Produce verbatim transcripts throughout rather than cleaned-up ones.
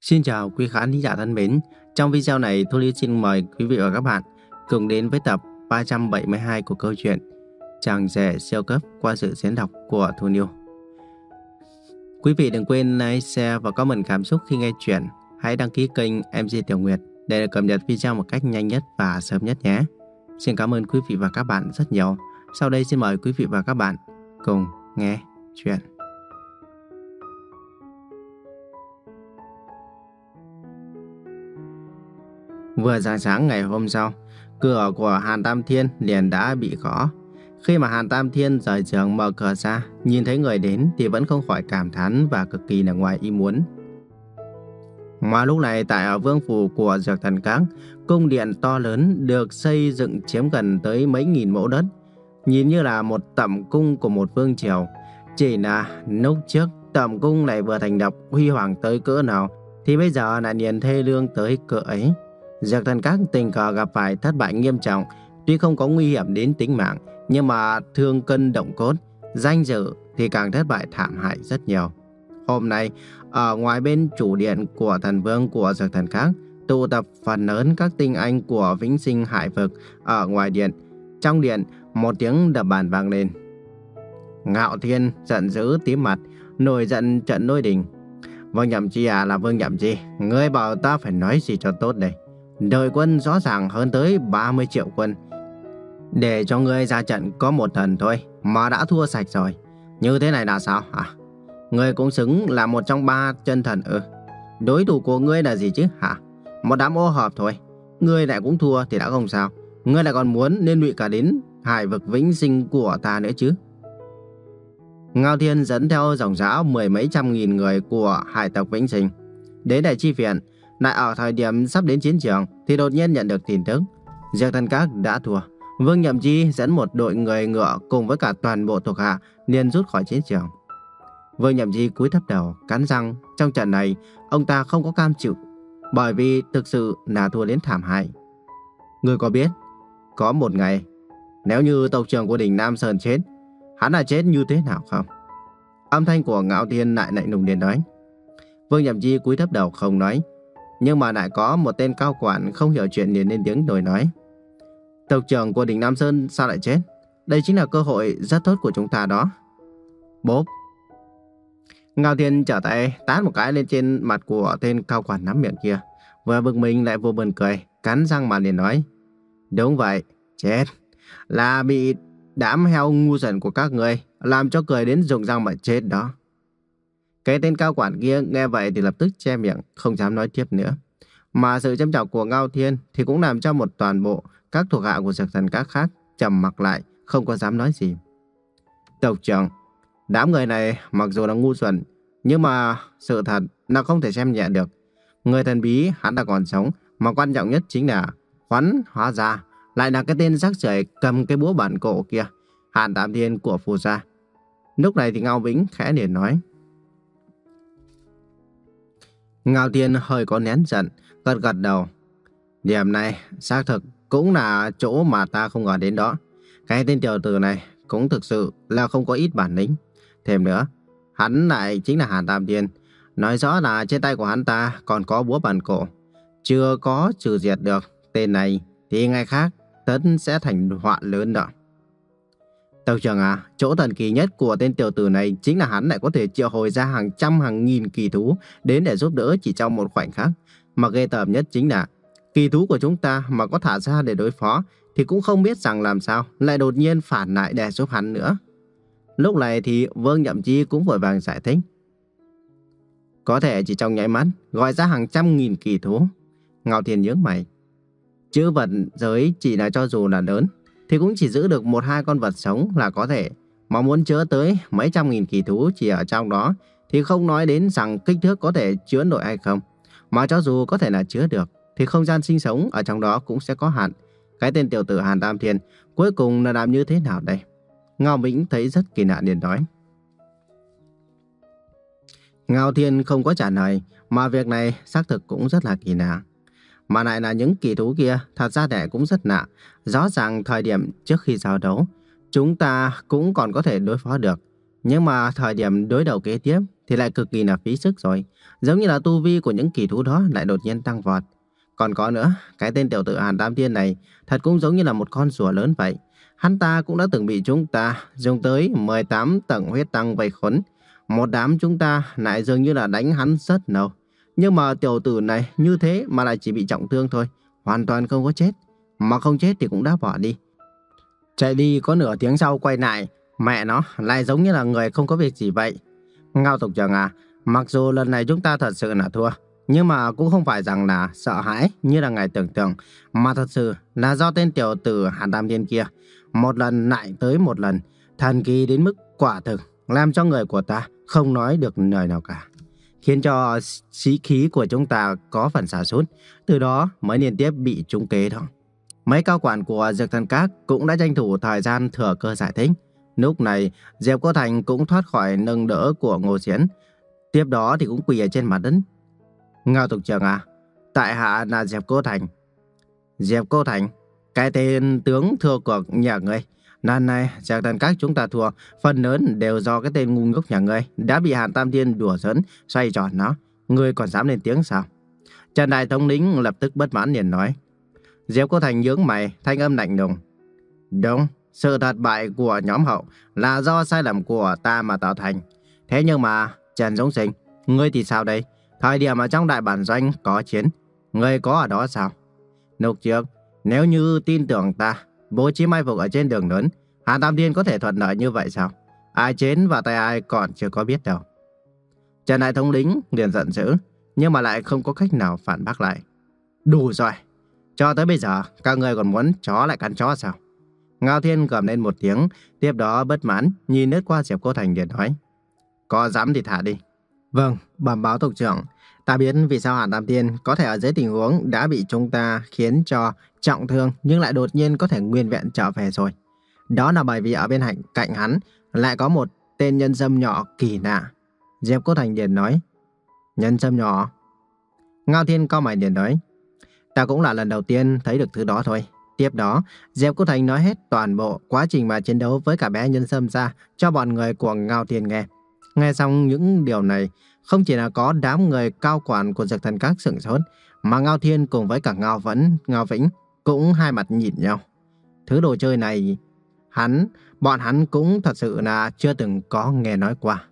Xin chào quý khán thính giả thân mến. Trong video này, Thu Lý xin mời quý vị và các bạn cùng đến với tập ba trăm bảy mươi hai của câu chuyện Chàng rể siêu cấp qua sự diễn đọc của Thu Niu. Quý vị đừng quên like, share và comment cảm xúc khi nghe chuyện. Hãy đăng ký kênh em xê Tiểu Nguyệt để cập nhật video một cách nhanh nhất và sớm nhất nhé. Xin cảm ơn quý vị và các bạn rất nhiều. Sau đây xin mời quý vị và các bạn cùng nghe chuyện. Vừa sáng sáng ngày hôm sau, cửa của Hàn Tam Thiên liền đã bị gõ. Khi mà Hàn Tam Thiên rời giường mở cửa ra, nhìn thấy người đến thì vẫn không khỏi cảm thán và cực kỳ là ngoài ý muốn. Mà lúc này tại ở vương phủ của Dược Thần Các, cung điện to lớn được xây dựng chiếm gần tới mấy nghìn mẫu đất, nhìn như là một tẩm cung của một vương triều. Chỉ là lúc trước tẩm cung này vừa thành lập huy hoàng tới cỡ nào thì bây giờ lại liền thê lương tới cỡ ấy. Dược Thần Các tình cờ gặp phải thất bại nghiêm trọng, tuy không có nguy hiểm đến tính mạng, nhưng mà thương cân động cốt, danh dự thì càng thất bại thảm hại rất nhiều. Hôm nay, ở ngoài bên chủ điện của thần vương của Dược Thần Các, tụ tập phần lớn các tinh anh của Vĩnh Sinh Hải Vực ở ngoài điện. Trong điện, một tiếng đập bàn vang lên. Ngạo Thiên giận dữ tím mặt, nổi giận trận lôi đình. Vương Nhậm Chi à là Vương Nhậm Chi, ngươi bảo ta phải nói gì cho tốt đây? Đội quân rõ ràng hơn tới ba mươi triệu quân. Để cho ngươi ra trận có một thần thôi mà đã thua sạch rồi. Như thế này là sao hả? Ngươi cũng xứng là một trong ba chân thần ư? Đối thủ của ngươi là gì chứ hả? Một đám ô hợp thôi. Ngươi lại cũng thua thì đã không sao. Ngươi lại còn muốn liên lụy cả đến Hải Vực Vĩnh Sinh của ta nữa chứ? Ngao Thiên dẫn theo dòng dã mười mấy trăm nghìn người của hải tộc Vĩnh Sinh đến Đại Chi Viện. Lại ở thời điểm sắp đến chiến trường thì đột nhiên nhận được tin tức Dược Thần Các đã thua. Vương Nhậm Chi dẫn một đội người ngựa cùng với cả toàn bộ thuộc hạ liền rút khỏi chiến trường. Vương Nhậm Chi cúi thấp đầu, cắn răng. Trong trận này ông ta không có cam chịu, bởi vì thực sự là thua đến thảm hại. Ngươi có biết có một ngày nếu như tộc trưởng của đỉnh Nam Sơn chết, hắn là chết như thế nào không? Âm thanh của Ngạo Thiên lại lạnh lùng đến nói. Vương Nhậm Chi cúi thấp đầu không nói, nhưng mà lại có một tên cao quản không hiểu chuyện liền lên tiếng đổi nói. Tộc trưởng của đỉnh Nam Sơn sao lại chết? Đây chính là cơ hội rất tốt của chúng ta đó. Bốp. Ngao Thiên trở tay tát một cái lên trên mặt của tên cao quản nắm miệng kia. Vừa bực mình lại vừa buồn cười, cắn răng mà liền nói. Đúng vậy, chết. Là bị đám heo ngu xuẩn của các người làm cho cười đến rụng răng mà chết đó. Cái tên cao quản kia nghe vậy thì lập tức che miệng, không dám nói tiếp nữa. Mà sự châm chọc của Ngao Thiên thì cũng làm cho một toàn bộ các thuộc hạ của Dược Thần Các khác trầm mặc lại, không có dám nói gì. Tộc trưởng, đám người này mặc dù là ngu xuẩn, nhưng mà sự thật là không thể xem nhẹ được. Người thần bí hắn đã còn sống, mà quan trọng nhất chính là Huấn hóa ra lại là cái tên rác rưởi cầm cái búa bản cổ kia, Hàn Tam Thiên của Phù Gia. Lúc này thì Ngao Vĩnh khẽ liền nói. Ngao Thiên hơi có nén giận, gật gật đầu. Điểm này xác thực cũng là chỗ mà ta không ngờ đến đó. Cái tên tiểu tử này cũng thực sự là không có ít bản lĩnh. Thêm nữa, hắn lại chính là Hàn Tam Thiên. Nói rõ là trên tay của hắn ta còn có búa bản cổ. Chưa có trừ diệt được tên này thì ngày khác tất sẽ thành họa lớn đó. Tộc trưởng à, chỗ thần kỳ nhất của tên tiểu tử này chính là hắn lại có thể triệu hồi ra hàng trăm hàng nghìn kỳ thú đến để giúp đỡ chỉ trong một khoảnh khắc. Mà ghê tởm nhất chính là kỳ thú của chúng ta mà có thả ra để đối phó thì cũng không biết rằng làm sao lại đột nhiên phản lại để giúp hắn nữa. Lúc này thì Vương Nhậm Chi cũng vội vàng giải thích. Có thể chỉ trong nháy mắt gọi ra hàng trăm nghìn kỳ thú. Ngao Thiên nhướng mày. Chữ vật giới chỉ là cho dù là lớn thì cũng chỉ giữ được một hai con vật sống là có thể. Mà muốn chứa tới mấy trăm nghìn kỳ thú chỉ ở trong đó thì không nói đến rằng kích thước có thể chứa nổi hay không. Mà cho dù có thể là chứa được thì không gian sinh sống ở trong đó cũng sẽ có hạn. Cái tên tiểu tử Hàn Tam Thiên cuối cùng là làm như thế nào đây? Ngao Vĩnh thấy rất kỳ lạ liền nói. Ngao Thiên không có trả lời, mà việc này xác thực cũng rất là kỳ lạ. Mà lại là những kỳ thú kia thật ra để cũng rất lạ. Rõ ràng thời điểm trước khi giao đấu chúng ta cũng còn có thể đối phó được. Nhưng mà thời điểm đối đầu kế tiếp thì lại cực kỳ là phí sức rồi. Giống như là tu vi của những kỳ thú đó lại đột nhiên tăng vọt. Còn có nữa, cái tên tiểu tử Hàn Tam Thiên này thật cũng giống như là một con rùa lớn vậy. Hắn ta cũng đã từng bị chúng ta dùng tới mười tám tầng huyết tăng vây khốn. Một đám chúng ta lại dường như là đánh hắn rất lâu. Nhưng mà tiểu tử này như thế mà lại chỉ bị trọng thương thôi, hoàn toàn không có chết. Mà không chết thì cũng đã bỏ đi. Chạy đi có nửa tiếng sau quay lại, mẹ nó lại giống như là người không có việc gì vậy. Ngao tộc trưởng à, mặc dù lần này chúng ta thật sự là thua, nhưng mà cũng không phải rằng là sợ hãi như là ngài tưởng tượng, mà thật sự là do tên tiểu tử Hàn Tam Thiên kia một lần lại tới một lần, thần kỳ đến mức quả thực làm cho người của ta không nói được lời nào cả, khiến cho sĩ khí của chúng ta có phần sa sút, từ đó mới liên tiếp bị trúng kế đó. Mấy cao quản của Dược Thần Các cũng đã tranh thủ thời gian thừa cơ giải thích. Lúc này, Diệp Cô Thành cũng thoát khỏi nâng đỡ của Ngô Diễn. Tiếp đó thì cũng quỳ ở trên mặt đất. Ngao tộc trưởng à, tại hạ là Diệp Cô Thành. Diệp Cô Thành, cái tên tướng thua cuộc nhà ngươi. Lần này, Dược Thần Các chúng ta thua, phần lớn đều do cái tên ngu ngốc nhà ngươi đã bị Hàn Tam Thiên đùa giỡn, xoay tròn nó. Ngươi còn dám lên tiếng sao? Trần Đại thống lĩnh lập tức bất mãn liền nói. Diệp Cô Thành nhướng mày, thanh âm lạnh lùng. Đúng, sự thất bại của nhóm hậu là do sai lầm của ta mà tạo thành. Thế nhưng mà, Trần Dũng Sinh, ngươi thì sao đây? Thời điểm mà trong đại bản doanh có chiến, ngươi có ở đó sao? Lúc trước, nếu như tin tưởng ta, bố trí mai phục ở trên đường lớn, Hàn Tam Thiên có thể thuận lợi như vậy sao? Ai chiến và tay ai còn chưa có biết đâu. Trần Đại thống lĩnh liền giận dữ, nhưng mà lại không có cách nào phản bác lại. Đủ rồi! Cho tới bây giờ, các người còn muốn chó lại cắn chó sao? Ngao Thiên gầm lên một tiếng, tiếp đó bất mãn, nhìn lướt qua Diệp Cô Thành liền nói. Có dám thì thả đi. Vâng, bẩm báo tộc trưởng, ta biết vì sao Hàn Tam Thiên có thể ở dưới tình huống đã bị chúng ta khiến cho trọng thương nhưng lại đột nhiên có thể nguyên vẹn trở về rồi. Đó là bởi vì ở bên hạnh cạnh hắn lại có một tên nhân dâm nhỏ kỳ lạ. Diệp Cô Thành liền nói. Nhân dâm nhỏ? Ngao Thiên cau mày liền nói. Ta cũng là lần đầu tiên thấy được thứ đó thôi. Tiếp đó, Diệp Cô Thành nói hết toàn bộ quá trình mà chiến đấu với cả bé nhân dâm ra cho bọn người của Ngao Thiên nghe. Nghe xong những điều này, không chỉ là có đám người cao quản của Dược Thần Các sửng sốt, mà Ngao Thiên cùng với cả Ngao Vẫn, Ngao Vĩnh cũng hai mặt nhìn nhau. Thứ đồ chơi này, hắn, bọn hắn cũng thật sự là chưa từng có nghe nói qua.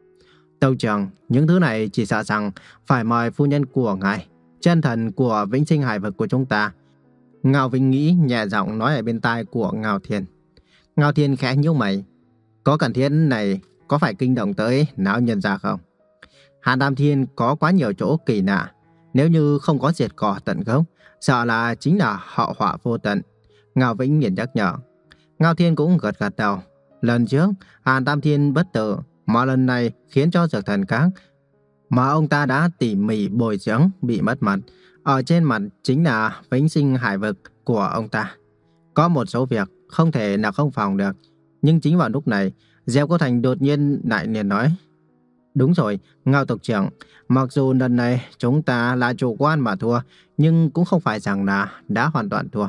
Tâu trưởng, những thứ này chỉ sợ rằng phải mời phu nhân của ngài, chân thần của Vĩnh Sinh Hải Vực của chúng ta. Ngao Vĩnh nghĩ nhẹ giọng nói ở bên tai của Ngao Thiên. Ngao Thiên khẽ nhíu mày. Có cần thiết này có phải kinh động tới não nhân ra không? Hàn Tam Thiên có quá nhiều chỗ kỳ lạ. Nếu như không có diệt cỏ tận gốc, sợ là chính là hậu họa vô tận. Ngao Vĩnh liền nhắc nhở. Ngao Thiên cũng gật gật đầu. Lần trước, Hàn Tam Thiên bất tử, mà lần này khiến cho Dược Thần Các mà ông ta đã tỉ mỉ bồi dưỡng bị mất mặt. Ở trên mặt chính là Vĩnh Sinh Hải Vực của ông ta. Có một số việc không thể nào không phòng được. Nhưng chính vào lúc này, Diệp Cô Thành đột nhiên lại liền nói. Đúng rồi, Ngao tộc trưởng, mặc dù lần này chúng ta là chủ quan mà thua, nhưng cũng không phải rằng là đã hoàn toàn thua.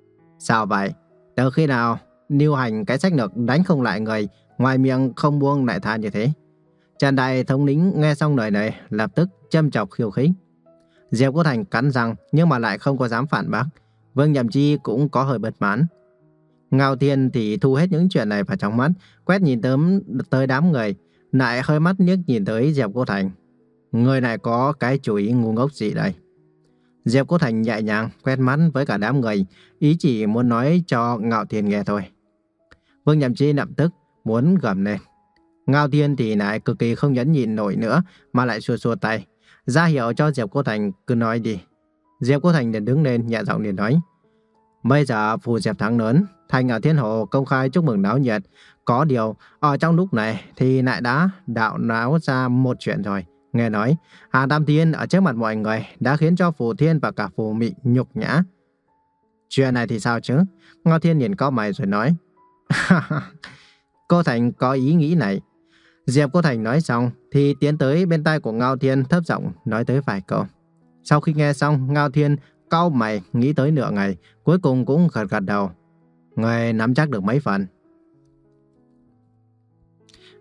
Sao vậy? Từ khi nào lưu hành cái sách lược đánh không lại người, ngoài miệng không buông lại tha như thế? Trần Đại thống lĩnh nghe xong lời này lập tức châm chọc khiêu khích. Diệp Cô Thành cắn răng nhưng mà lại không có dám phản bác. Vương Nhậm Chi cũng có hơi bất mãn. Ngao Thiên thì thu hết những chuyện này vào trong mắt, quét nhìn tớm tới đám người, lại hơi mắt liếc nhìn tới Diệp Cô Thành. Người này có cái chủ ý ngu ngốc gì đây? Diệp Cô Thành nhẹ nhàng quét mắt với cả đám người, ý chỉ muốn nói cho Ngao Thiên nghe thôi. Vương Nhậm Chi lập tức muốn gầm lên. Ngao Thiên thì lại cực kỳ không nhẫn nhịn nổi nữa mà lại xua xua tay, ra hiệu cho Diệp Cô Thành cứ nói đi. Diệp Cô Thành liền đứng lên nhẹ giọng liền nói. Bây giờ phù Diệp thắng lớn, Thành ở Thiên Hồ công khai chúc mừng náo nhiệt. Có điều, ở trong lúc này thì lại đã đạo náo ra một chuyện rồi. Nghe nói, Hàn Tam Thiên ở trước mặt mọi người đã khiến cho Phù Thiên và cả Phù Mị nhục nhã. Chuyện này thì sao chứ? Ngao Thiên nhìn cau mày rồi nói. Cô Thành có ý nghĩ này. Diệp Cô Thành nói xong thì tiến tới bên tai của Ngao Thiên thấp giọng nói tới vài câu. Sau khi nghe xong, Ngao Thiên cau mày nghĩ tới nửa ngày, cuối cùng cũng gật gật đầu. Người nắm chắc được mấy phần?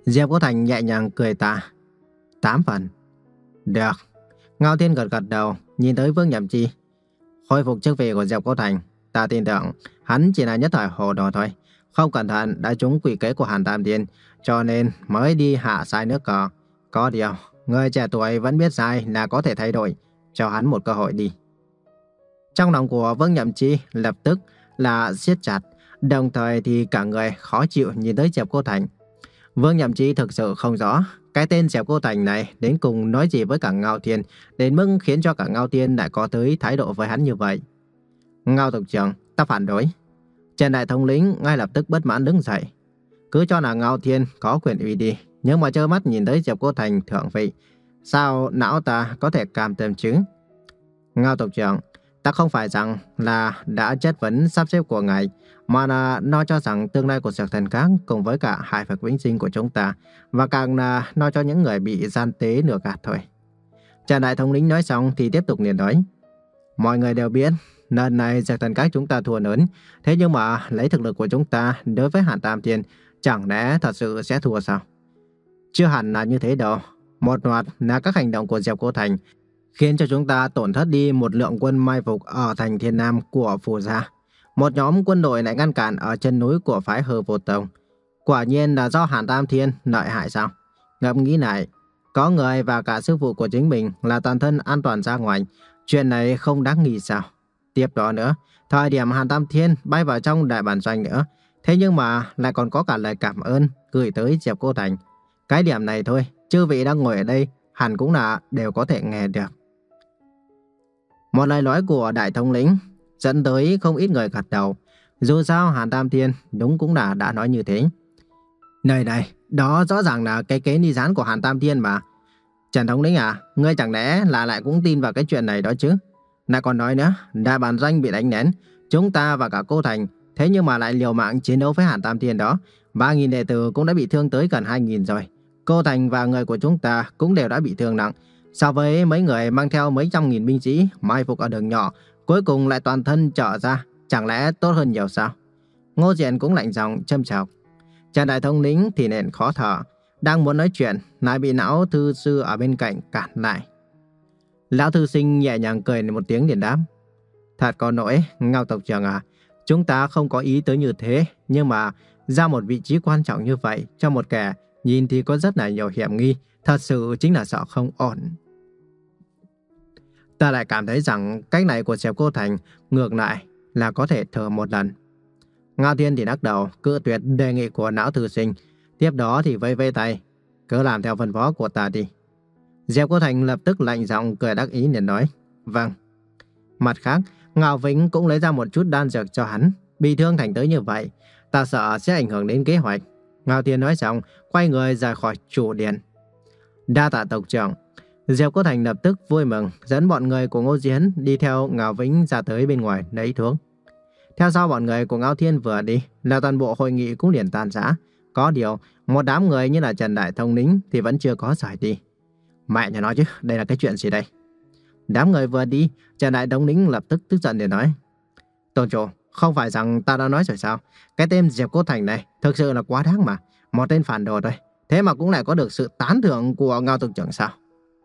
Diệp Cô Thành nhẹ nhàng cười ta. Tám phần. Được. Ngao Thiên gật gật đầu, nhìn tới Vương Nhậm Chi. Khôi phục chức vị của Diệp Cô Thành, ta tin tưởng hắn chỉ là nhất thời hồ đồ thôi. Không cẩn thận đã trúng quỷ kế của Hàn Tam Thiên, cho nên mới đi hạ sai nước cờ. Có điều, người trẻ tuổi vẫn biết sai là có thể thay đổi, cho hắn một cơ hội đi. Trong lòng của Vương Nhậm Chi lập tức là siết chặt, đồng thời thì cả người khó chịu nhìn tới Diệp Cô Thành. Vương Nhậm Chi thực sự không rõ cái tên Diệp Cô Thành này đến cùng nói gì với cả Ngao Thiên, đến mức khiến cho cả Ngao Thiên lại có tới thái độ với hắn như vậy. Ngao Tộc Trưởng, ta phản đối. Trần Đại Thống lĩnh ngay lập tức bất mãn đứng dậy. Cứ cho là Ngao Thiên có quyền uy đi, nhưng mà trơ mắt nhìn tới Diệp Cô Thành thượng vị, sao não ta có thể cam tâm chứ? Ngao Tộc Trưởng, ta không phải rằng là đã chất vấn sắp xếp của ngài, mà là nó cho rằng tương lai của Dược Thần Các cùng với cả hải vực vĩnh sinh của chúng ta, và càng là nó cho những người bị gian tế nửa gạt thôi. Trần Đại Thống lĩnh nói xong thì tiếp tục liền nói. Mọi người đều biết, lần này Dược Thần Các chúng ta thua lớn, thế nhưng mà lấy thực lực của chúng ta đối với Hàn Tam Thiên, chẳng lẽ thật sự sẽ thua sao? Chưa hẳn là như thế đâu. Một loạt là các hành động của Diệp Cô Thành khiến cho chúng ta tổn thất đi một lượng quân mai phục ở thành Thiên Nam của Phù Gia. Một nhóm quân đội lại ngăn cản ở chân núi của phái Hư Vô Tông. Quả nhiên là do Hàn Tam Thiên lợi hại sao? Ngẫm nghĩ lại, có người và cả sư phụ của chính mình là toàn thân an toàn ra ngoài, chuyện này không đáng nghi sao? Tiếp đó nữa, thời điểm Hàn Tam Thiên bay vào trong đại bản doanh nữa, thế nhưng mà lại còn có cả lời cảm ơn gửi tới Diệp Cô Thành. Cái điểm này thôi, chư vị đang ngồi ở đây hẳn cũng là đều có thể nghe được. Một lời nói của Đại Thống lĩnh dẫn tới không ít người gật đầu. Dù sao Hàn Tam Thiên đúng cũng là đã nói như thế. Này này, đó rõ ràng là cái kế ni gián của Hàn Tam Thiên mà. Trần Thống lĩnh à, ngươi chẳng lẽ là lại cũng tin vào cái chuyện này đó chứ? Lại còn nói nữa, đại bản doanh bị đánh nén, chúng ta và cả Cô Thành, thế nhưng mà lại liều mạng chiến đấu với Hàn Tam Thiên đó. ba nghìn đệ tử cũng đã bị thương tới gần hai nghìn rồi. Cô Thành và người của chúng ta cũng đều đã bị thương nặng. So với mấy người mang theo mấy trăm nghìn binh sĩ mai phục ở đường nhỏ, cuối cùng lại toàn thân trở ra, chẳng lẽ tốt hơn nhiều sao? Ngô Diện cũng lạnh giọng châm chọc. Trần Đại Thống lĩnh thì nền khó thở, đang muốn nói chuyện lại bị lão thư sư ở bên cạnh cản lại. Lão thư sinh nhẹ nhàng cười một tiếng liền đáp. Thật có lỗi, Ngao Tộc Trưởng à, chúng ta không có ý tới như thế, nhưng mà ra một vị trí quan trọng như vậy cho một kẻ nhìn thì có rất là nhiều hiểm nghi, thật sự chính là sợ không ổn. Ta lại cảm thấy rằng cách này của Diệp Cô Thành ngược lại là có thể thử một lần. Ngao Thiên thì lắc đầu cự tuyệt đề nghị của lão thư sinh, tiếp đó thì vây vây tay, cứ làm theo phân phó của ta đi. Diệp Cô Thành lập tức lạnh giọng cười đắc ý liền nói, vâng. Mặt khác, Ngao Vĩnh cũng lấy ra một chút đan dược cho hắn, bị thương thành tới như vậy, ta sợ sẽ ảnh hưởng đến kế hoạch. Ngao Thiên nói xong, quay người ra khỏi chủ điện. Đa tạ tộc trưởng. Diệp Cô Thành lập tức vui mừng, dẫn bọn người của Ngô Diễn đi theo Ngao Vĩnh ra tới bên ngoài lấy thuốc. Theo sau bọn người của Ngao Thiên vừa đi, là toàn bộ hội nghị cũng liền tan rã. Có điều, một đám người như là Trần Đại Thống lĩnh thì vẫn chưa có rời đi. Mẹ nhà nói chứ, đây là cái chuyện gì đây? Đám người vừa đi, Trần Đại Thống lĩnh lập tức tức giận để nói. Tôn chủ, không phải rằng ta đã nói rồi sao? Cái tên Diệp Cô Thành này thực sự là quá đáng mà. Một tên phản đồ thôi. Thế mà cũng lại có được sự tán thưởng của Ngao tộc trưởng sao?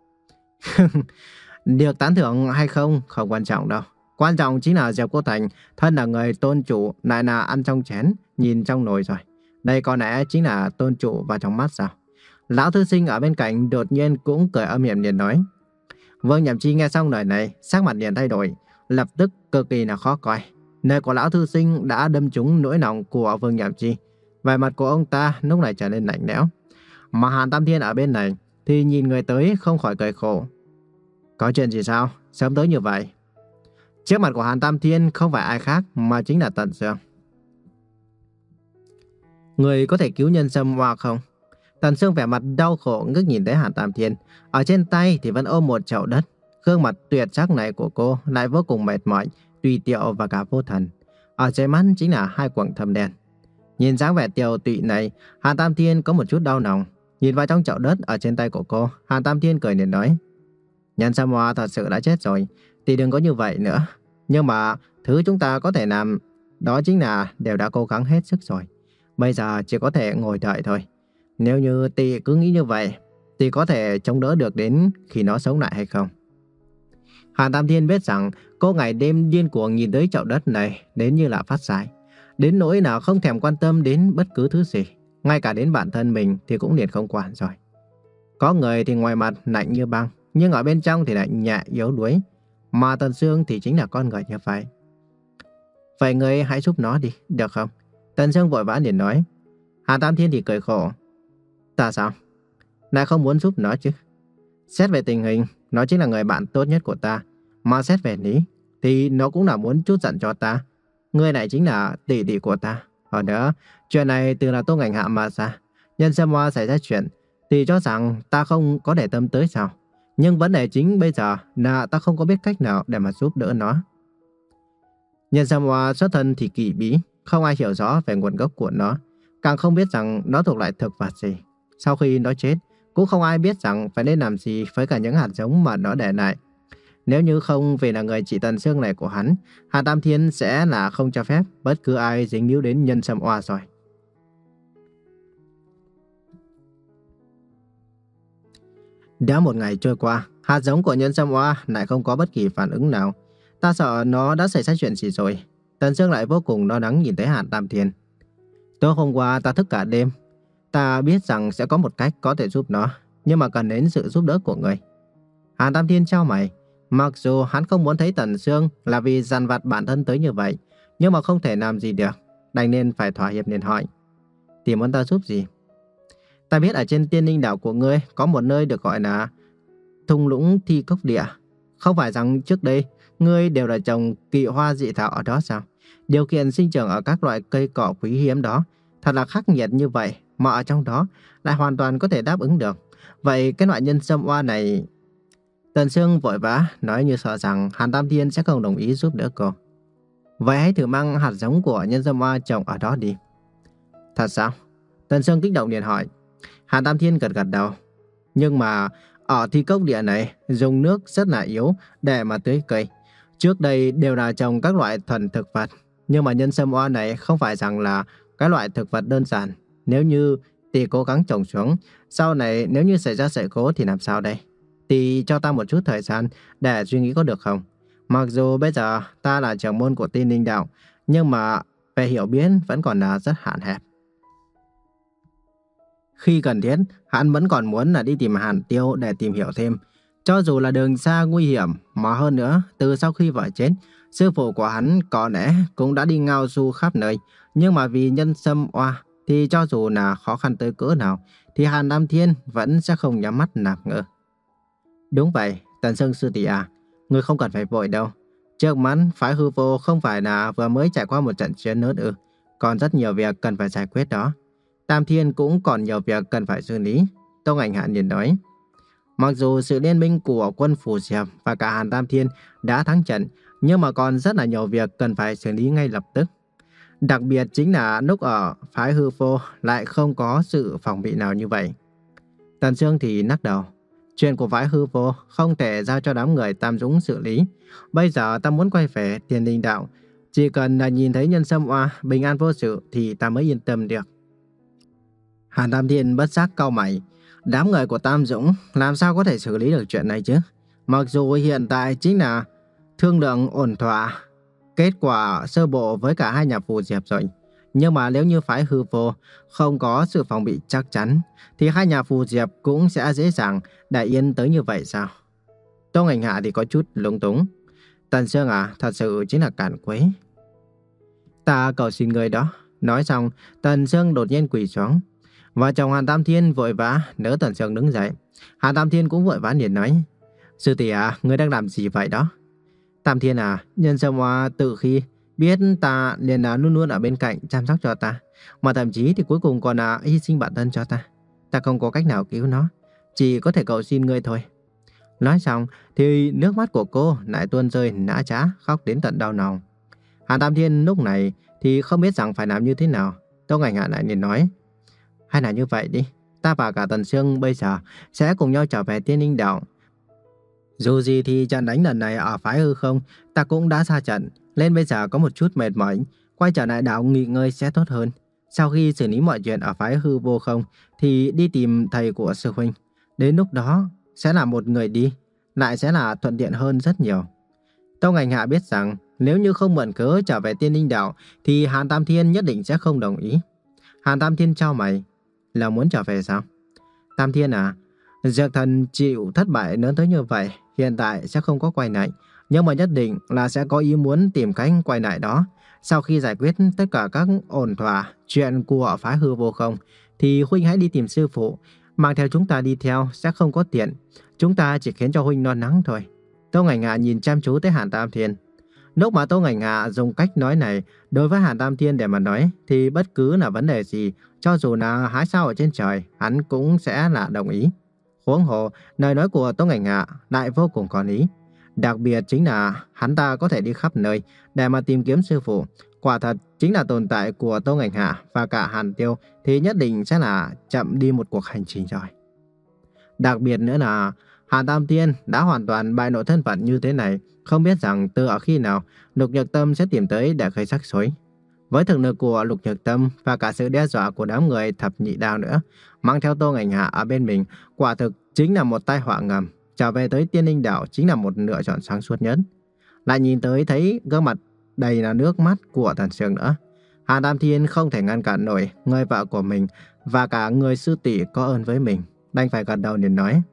Được tán thưởng hay không không quan trọng đâu. Quan trọng chính là Diệp Cô Thành thân là người tôn chủ, lại là ăn trong chén, nhìn trong nồi rồi. Đây có lẽ chính là tôn chủ vào trong mắt sao? Lão thư sinh ở bên cạnh đột nhiên cũng cười âm hiểm liền nói. Vương Nhậm Chi nghe xong lời này, sắc mặt liền thay đổi, lập tức cực kỳ là khó coi. Nơi của lão thư sinh đã đâm trúng nỗi lòng của Vương Nhậm Chi. Vẻ mặt của ông ta lúc này trở nên lạnh lẽo. Mà Hàn Tam Thiên ở bên này thì nhìn người tới không khỏi cười khổ. Có chuyện gì sao? Sớm tới như vậy. Trước mặt của Hàn Tam Thiên không phải ai khác mà chính là Tần Sương. Người có thể cứu nhân Sâm Hoa không? Tần Sương vẻ mặt đau khổ ngước nhìn tới Hàn Tam Thiên. Ở trên tay thì vẫn ôm một chậu đất. Gương mặt tuyệt sắc này của cô lại vô cùng mệt mỏi, tùy tiệu và cả vô thần. Ở dưới mắt chính là hai quầng thâm đen. Nhìn dáng vẻ tiều tụy này, Hàn Tam Thiên có một chút đau lòng. Nhìn vào trong chậu đất ở trên tay của cô, Hàn Tam Thiên cười liền nói. Nhân Sâm Hoa thật sự đã chết rồi, thì đừng có như vậy nữa. Nhưng mà thứ chúng ta có thể làm đó chính là đều đã cố gắng hết sức rồi. Bây giờ chỉ có thể ngồi đợi thôi. Nếu như tỷ cứ nghĩ như vậy, tỷ có thể chống đỡ được đến khi nó sống lại hay không? Hàn Tam Thiên biết rằng cô ngày đêm điên cuồng nhìn tới chậu đất này đến như là phát dại, đến nỗi nào không thèm quan tâm đến bất cứ thứ gì, ngay cả đến bản thân mình thì cũng liền không quản rồi. Có người thì ngoài mặt lạnh như băng, nhưng ở bên trong thì lại nhẹ yếu đuối, mà Tần Sương thì chính là con người như vậy. Vậy người hãy giúp nó đi, được không? Tần Sương vội vã liền nói. Hàn Tam Thiên thì cười khổ. Ta sao? Lại không muốn giúp nó chứ? Xét về tình hình, nó chính là người bạn tốt nhất của ta. Mà xét về lý, thì nó cũng là muốn chút giận cho ta. Người này chính là tỷ tỷ của ta. Hơn nữa, chuyện này từ là Tô Ngành Hạ mà ra. Nhân Sâm Hoa xảy ra chuyện, thì cho rằng ta không có để tâm tới sao? Nhưng vấn đề chính bây giờ là ta không có biết cách nào để mà giúp đỡ nó. Nhân Sâm Hoa xuất thân thì kỳ bí, không ai hiểu rõ về nguồn gốc của nó, càng không biết rằng nó thuộc loại thực vật gì. Sau khi nó chết, cũng không ai biết rằng phải nên làm gì với cả những hạt giống mà nó để lại. Nếu như không vì là người chị Tần Sương này của hắn, Hàn Tam Thiên sẽ là không cho phép bất cứ ai dính líu đến Nhân Sâm Hoa rồi. Đã một ngày trôi qua, hạt giống của Nhân Sâm Hoa lại không có bất kỳ phản ứng nào. Ta sợ nó đã xảy ra chuyện gì rồi. Tần Sương lại vô cùng lo lắng nhìn thấy Hàn Tam Thiên. Tối hôm qua ta thức cả đêm. Ta biết rằng sẽ có một cách có thể giúp nó, nhưng mà cần đến sự giúp đỡ của người. Hàn Tam Thiên chau mày. Mặc dù hắn không muốn thấy Tần Sương là vì dằn vặt bản thân tới như vậy, nhưng mà không thể làm gì được, đành nên phải thỏa hiệp liền hỏi. Thì muốn ta giúp gì? Ta biết ở trên Tiên Linh Đảo của ngươi có một nơi được gọi là Thung Lũng Thi Cốc Địa. Không phải rằng trước đây ngươi đều là trồng kỳ hoa dị thảo ở đó sao? Điều kiện sinh trưởng ở các loại cây cỏ quý hiếm đó thật là khắc nghiệt như vậy, mà ở trong đó lại hoàn toàn có thể đáp ứng được. Vậy cái loại nhân sâm hoa này... Tần Sương vội vã nói như sợ rằng Hàn Tam Thiên sẽ không đồng ý giúp đỡ cô. Vậy hãy thử mang hạt giống của nhân sâm hoa trồng ở đó đi. Thật sao? Tần Sương kích động liền hỏi. Hàn Tam Thiên gật gật đầu. Nhưng mà ở Thi Cốc Địa này dùng nước rất là yếu để mà tưới cây. Trước đây đều là trồng các loại thuần thực vật, nhưng mà nhân sâm hoa này không phải rằng là cái loại thực vật đơn giản. Nếu như tỷ cố gắng trồng xuống, sau này nếu như xảy ra sự cố thì làm sao đây? Tỷ cho ta một chút thời gian để suy nghĩ có được không? Mặc dù bây giờ ta là trưởng môn của Tiên Linh Đạo, nhưng mà về hiểu biết vẫn còn là rất hạn hẹp. Khi cần thiết, hắn vẫn còn muốn là đi tìm Hàn Tiêu để tìm hiểu thêm. Cho dù là đường xa nguy hiểm, mà hơn nữa, từ sau khi vợ chết, sư phụ của hắn có lẽ cũng đã đi ngao du khắp nơi. Nhưng mà vì nhân sâm oa, thì cho dù là khó khăn tới cỡ nào, thì Hàn Tam Thiên vẫn sẽ không nhắm mắt nằm ngơ. Đúng vậy, Tần Sương sư tỷ à, người không cần phải vội đâu. Trước mắt, phái hư vô không phải là vừa mới trải qua một trận chiến lớn ư, còn rất nhiều việc cần phải giải quyết đó. Tam Thiên cũng còn nhiều việc cần phải xử lý. Tông Ảnh Hạn liền nói. Mặc dù sự liên minh của quân Phù Diệp và cả Hàn Tam Thiên đã thắng trận, nhưng mà còn rất là nhiều việc cần phải xử lý ngay lập tức. Đặc biệt chính là lúc ở phái hư vô lại không có sự phòng bị nào như vậy. Tần Sương thì lắc đầu. Chuyện của phái hư vô không thể giao cho đám người Tam Dũng xử lý. Bây giờ ta muốn quay về Tiên Linh Đạo. Chỉ cần là nhìn thấy nhân sâm oa bình an vô sự thì ta mới yên tâm được. Hàn Tam Thiên bất giác cau mày. Đám người của Tam Dũng làm sao có thể xử lý được chuyện này chứ? Mặc dù hiện tại chính là thương lượng ổn thỏa, kết quả sơ bộ với cả hai nhà Phù Diệp rồi. Nhưng mà nếu như phái hư vô không có sự phòng bị chắc chắn, thì hai nhà Phù Diệp cũng sẽ dễ dàng để yên tới như vậy sao? Tông Ảnh Hạ thì có chút lúng túng. Tần Sương à, thật sự chính là cản quấy. Ta cầu xin người đó. Nói xong, Tần Sương đột nhiên quỳ xuống. Vợ chồng Hàn Tam Thiên vội vã đỡ Tần Sương đứng dậy. Hàn Tam Thiên cũng vội vã liền nói. Sư tỷ à, ngươi đang làm gì vậy đó? Tam Thiên à, nhân sâm hoa từ khi biết ta liền là luôn luôn ở bên cạnh chăm sóc cho ta, mà thậm chí thì cuối cùng còn là hy sinh bản thân cho ta. Ta không có cách nào cứu nó, chỉ có thể cầu xin ngươi thôi. Nói xong thì nước mắt của cô lại tuôn rơi nã trá, khóc đến tận đau lòng. Hàn Tam Thiên lúc này thì không biết rằng phải làm như thế nào. Tông Ảnh Hạ lại liền nói. Hay là như vậy đi, ta và cả Tần Sương bây giờ sẽ cùng nhau trở về Tiên Linh Đạo. Dù gì thì trận đánh lần này ở phái hư không, ta cũng đã ra trận, nên bây giờ có một chút mệt mỏi, quay trở lại đảo nghỉ ngơi sẽ tốt hơn. Sau khi xử lý mọi chuyện ở phái hư vô không thì đi tìm thầy của sư huynh. Đến lúc đó sẽ là một người đi, lại sẽ là thuận tiện hơn rất nhiều. Tông Hành Hạ biết rằng nếu như không mượn cớ trở về Tiên Linh Đạo thì Hàn Tam Thiên nhất định sẽ không đồng ý. Hàn Tam Thiên chau mày, là muốn trở về sao? Tam Thiên à, Dược Thần chịu thất bại lớn tới như vậy, hiện tại sẽ không có quay lại, nhưng mà nhất định là sẽ có ý muốn tìm cách quay lại đó. Sau khi giải quyết tất cả các ổn thỏa chuyện của phái hư vô không, thì huynh hãy đi tìm sư phụ, mang theo chúng ta đi theo sẽ không có tiện. Chúng ta chỉ khiến cho huynh lo lắng thôi. Tô Ngải Ngạ nhìn chăm chú tới Hàn Tam Thiên. Lúc mà Tô Ngải Ngạ dùng cách nói này đối với Hàn Tam Thiên để mà nói, thì bất cứ là vấn đề gì, cho dù là hái sao ở trên trời, hắn cũng sẽ là đồng ý. Huống hồ, lời nói của Tô Ngải Ngạ lại vô cùng có lý. Đặc biệt chính là hắn ta có thể đi khắp nơi để mà tìm kiếm sư phụ. Quả thật chính là tồn tại của Tô Ngải Ngạ và cả Hàn Tiêu thì nhất định sẽ là chậm đi một cuộc hành trình rồi. Đặc biệt nữa là Hàn Tam Thiên đã hoàn toàn bại lộ thân phận như thế này, không biết rằng từ ở khi nào Lục Nhược Tâm sẽ tìm tới để gây rắc rối. Với thực lực của Lục Nhược Tâm và cả sự đe dọa của đám người thập nhị đao nữa, mang theo Tô Ngải Ngạ ở bên mình, quả thực chính là một tai họa ngầm. Trở về tới Tiên Linh Đảo chính là một lựa chọn sáng suốt nhất. Lại nhìn tới thấy gương mặt đầy là nước mắt của Thần Sương nữa, Hàn Tam Thiên không thể ngăn cản nổi người vợ của mình và cả người sư tỷ có ơn với mình, đành phải gật đầu liền nói: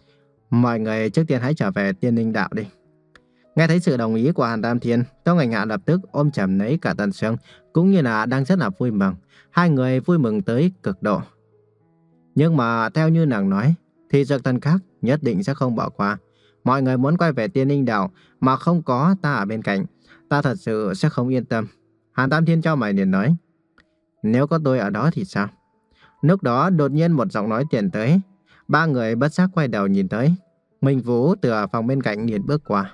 mọi người trước tiên hãy trở về Tiên Linh Đạo đi. Nghe thấy sự đồng ý của Hàn Tam Thiên, Tô Ngải Ngạ lập tức ôm chầm lấy cả Tần Sương, cũng như là đang rất là vui mừng. Hai người vui mừng tới cực độ. Nhưng mà theo như nàng nói, thì Dược Thần khác nhất định sẽ không bỏ qua. Mọi người muốn quay về Tiên Linh Đảo mà không có ta ở bên cạnh, ta thật sự sẽ không yên tâm. Hàn Tam Thiên cho mày liền nói: nếu có tôi ở đó thì sao? Lúc đó đột nhiên một giọng nói truyền tới. Ba người bất giác quay đầu nhìn tới. Minh Vũ từ phòng bên cạnh liền bước qua.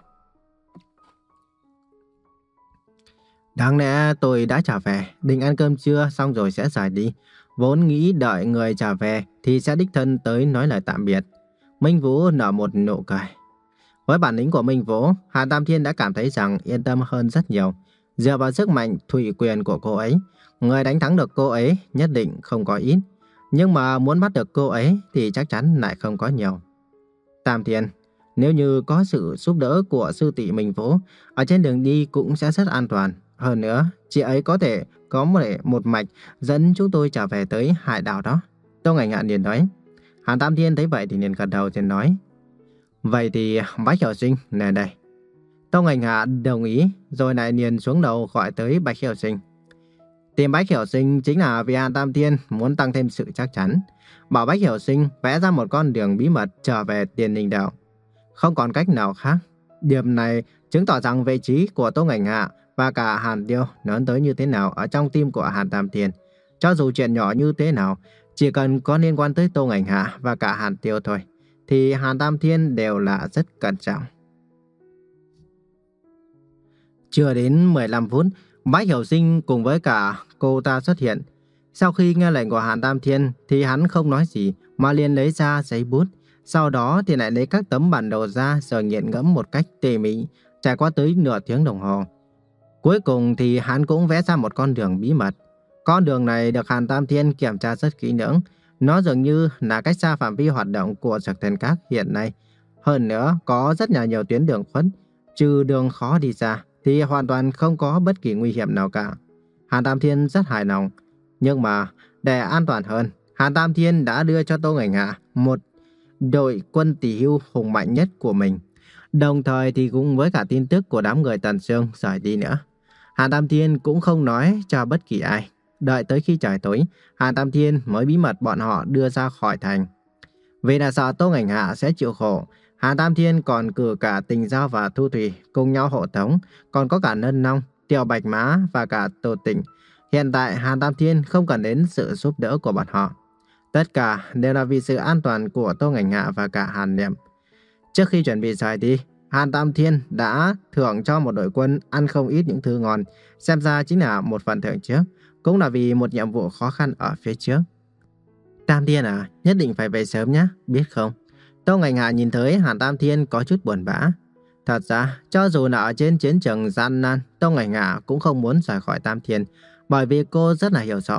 Đáng lẽ tôi đã trở về, định ăn cơm trưa xong rồi sẽ rời đi. Vốn nghĩ đợi người trở về thì sẽ đích thân tới nói lời tạm biệt. Minh Vũ nở một nụ cười. Với bản lĩnh của Minh Vũ, Hàn Tam Thiên đã cảm thấy rằng yên tâm hơn rất nhiều. Dựa vào sức mạnh thủy quyền của cô ấy, người đánh thắng được cô ấy nhất định không có ít. Nhưng mà muốn bắt được cô ấy thì chắc chắn lại không có nhiều. Tam Thiên, nếu như có sự giúp đỡ của sư tỷ Minh Vũ, ở trên đường đi cũng sẽ rất an toàn. Hơn nữa, chị ấy có thể có một, một mạch dẫn chúng tôi trở về tới hải đảo đó. Tô Ngải Ngạn liền nói. Hàn Tam Thiên thấy vậy thì liền gật đầu liền nói: vậy thì Bách Hiểu Sinh nè đây. Tô Ngải Ngạn đồng ý, rồi lại liền xuống đầu gọi tới Bách Hiểu Sinh. Tìm Bách Hiểu Sinh chính là vì Hàn Tam Thiên muốn tăng thêm sự chắc chắn, bảo Bách Hiểu Sinh vẽ ra một con đường bí mật trở về Tiên Linh Đảo. Không còn cách nào khác. Điểm này chứng tỏ rằng vị trí của Tô Ngải Ngạn và cả Hàn Tiêu lớn tới như thế nào ở trong tim của Hàn Tam Thiên. Cho dù chuyện nhỏ như thế nào, chỉ cần có liên quan tới Tô Ngải Ngạn và cả Hàn Tiêu thôi, thì Hàn Tam Thiên đều là rất cẩn trọng. Chưa đến mười lăm phút, Bách Hiểu Sinh cùng với cả cô ta xuất hiện. Sau khi nghe lệnh của Hàn Tam Thiên thì hắn không nói gì mà liền lấy ra giấy bút. Sau đó thì lại lấy các tấm bản đồ ra rồi nghiền ngẫm một cách tỉ mỉ, trải qua tới nửa tiếng đồng hồ. Cuối cùng thì hắn cũng vẽ ra một con đường bí mật. Con đường này được Hàn Tam Thiên kiểm tra rất kỹ lưỡng. Nó dường như là cách xa phạm vi hoạt động của Dược Thần Các hiện nay. Hơn nữa, có rất là nhiều tuyến đường khuất. Trừ đường khó đi ra thì hoàn toàn không có bất kỳ nguy hiểm nào cả. Hàn Tam Thiên rất hài lòng. Nhưng mà, để an toàn hơn, Hàn Tam Thiên đã đưa cho Tô Ngải Ngạn một đội quân tỷ hưu hùng mạnh nhất của mình. Đồng thời thì cũng với cả tin tức của đám người Tần Sương rời đi nữa. Hàn Tam Thiên cũng không nói cho bất kỳ ai. Đợi tới khi trời tối, Hàn Tam Thiên mới bí mật bọn họ đưa ra khỏi thành. Vì là sợ Tô Ngải Ngạn sẽ chịu khổ, Hàn Tam Thiên còn cử cả Tình Giao và Thu Thủy cùng nhau hộ tống, còn có cả Nân Long, Tiểu Bạch Mã và cả Tô Tịnh. Hiện tại Hàn Tam Thiên không cần đến sự giúp đỡ của bọn họ. Tất cả đều là vì sự an toàn của Tô Ngải Ngạn và cả Hàn Niệm. Trước khi chuẩn bị rời đi, Hàn Tam Thiên đã thưởng cho một đội quân ăn không ít những thứ ngon, xem ra chính là một phần thưởng trước, cũng là vì một nhiệm vụ khó khăn ở phía trước. Tam Thiên à, nhất định phải về sớm nhé, biết không? Tô Ngải Ngạn nhìn thấy Hàn Tam Thiên có chút buồn bã. Thật ra, cho dù là ở trên chiến trường gian nan, Tô Ngải Ngạn cũng không muốn rời khỏi Tam Thiên, bởi vì cô rất là hiểu rõ,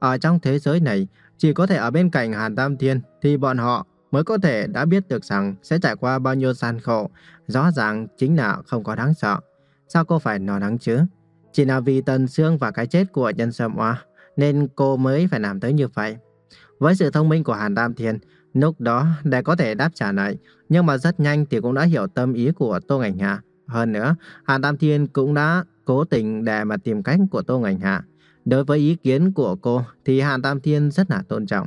Ở trong thế giới này, chỉ có thể ở bên cạnh Hàn Tam Thiên thì bọn họ mới có thể đã biết được rằng sẽ trải qua bao nhiêu gian khổ. Rõ ràng chính là không có đáng sợ. Sao cô phải lo lắng chứ? Chỉ là vì Tần Sương và cái chết của Nhân Sâm Oa nên cô mới phải làm tới như vậy. Với sự thông minh của Hàn Tam Thiên, lúc đó để có thể đáp trả lại, nhưng mà rất nhanh thì cũng đã hiểu tâm ý của Tô Ngành Hạ. Hơn nữa, Hàn Tam Thiên cũng đã cố tình để mà tìm cách của Tô Ngành Hạ. Đối với ý kiến của cô thì Hàn Tam Thiên rất là tôn trọng.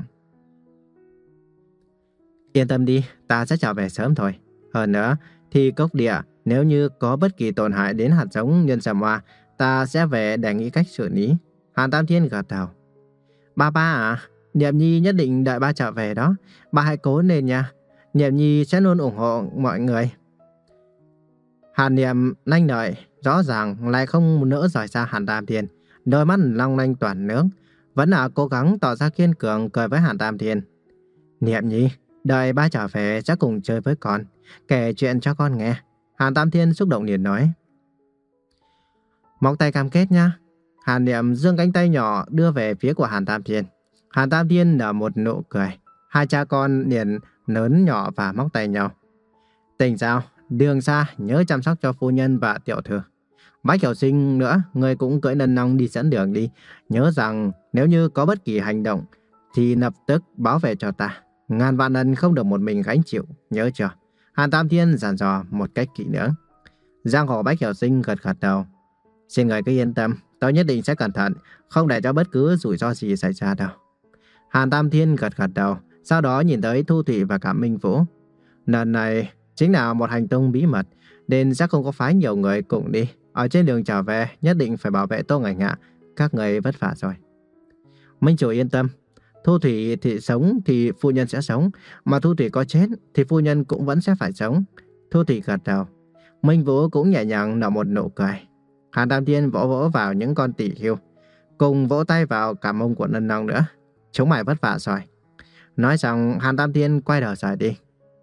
Yên tâm đi, ta sẽ trở về sớm thôi. Hơn nữa, thì cốc địa nếu như có bất kỳ tổn hại đến hạt giống Nhân Sâm Oa, ta sẽ về để nghĩ cách xử lý. Hàn Tam Thiên gật đầu. Ba ba à, Niệm Nhi nhất định đợi ba trở về đó. Ba hãy cố lên nha. Niệm Nhi sẽ luôn ủng hộ mọi người. Hàn Niệm lanh lợi, rõ ràng lại không nỡ rời xa Hàn Tam Thiên. Đôi mắt long lanh toàn nước, vẫn là cố gắng tỏ ra kiên cường cười với Hàn Tam Thiên. Niệm Nhi, đợi ba trở về sẽ cùng chơi với con, kể chuyện cho con nghe. Hàn Tam Thiên xúc động liền nói. Móc tay cam kết nha. Hàn Niệm giương cánh tay nhỏ đưa về phía của Hàn Tam Thiên. Hàn Tam Thiên nở một nụ cười. Hai cha con liền lớn nhỏ và móc tay nhau. Tỉnh sao, đường xa nhớ chăm sóc cho phu nhân và tiểu thư. Bách Hiểu Sinh nữa, người cũng cưỡi nần nong đi dẫn đường đi. Nhớ rằng nếu như có bất kỳ hành động thì lập tức báo về cho ta. Ngàn vạn lần không được một mình gánh chịu, nhớ chưa? Hàn Tam Thiên dặn dò một cách kỹ lưỡng. Giang Hồ Bách Hiểu Sinh gật gật đầu. Xin người cứ yên tâm, tôi nhất định sẽ cẩn thận, không để cho bất cứ rủi ro gì xảy ra đâu. Hàn Tam Thiên gật gật đầu, sau đó nhìn tới Thu Thủy và cả Minh Vũ. Lần này chính là một hành tung bí mật, nên sẽ không có phái nhiều người cùng đi. Ở trên đường trở về, nhất định phải bảo vệ Tô Ngành Hạ. Các người vất vả rồi. Minh chủ yên tâm, Thu Thủy thì sống thì phu nhân sẽ sống, mà Thu Thủy có chết thì phu nhân cũng vẫn sẽ phải sống. Thu Thủy gật đầu. Minh Vũ cũng nhẹ nhàng nở một nụ cười. Hàn Tam Thiên vỗ vỗ vào những con tỷ hưu, cùng vỗ tay vào cả mông của Nân Nong nữa. Chúng mày vất vả rồi. Nói xong, Hàn Tam Thiên quay đầu rời đi.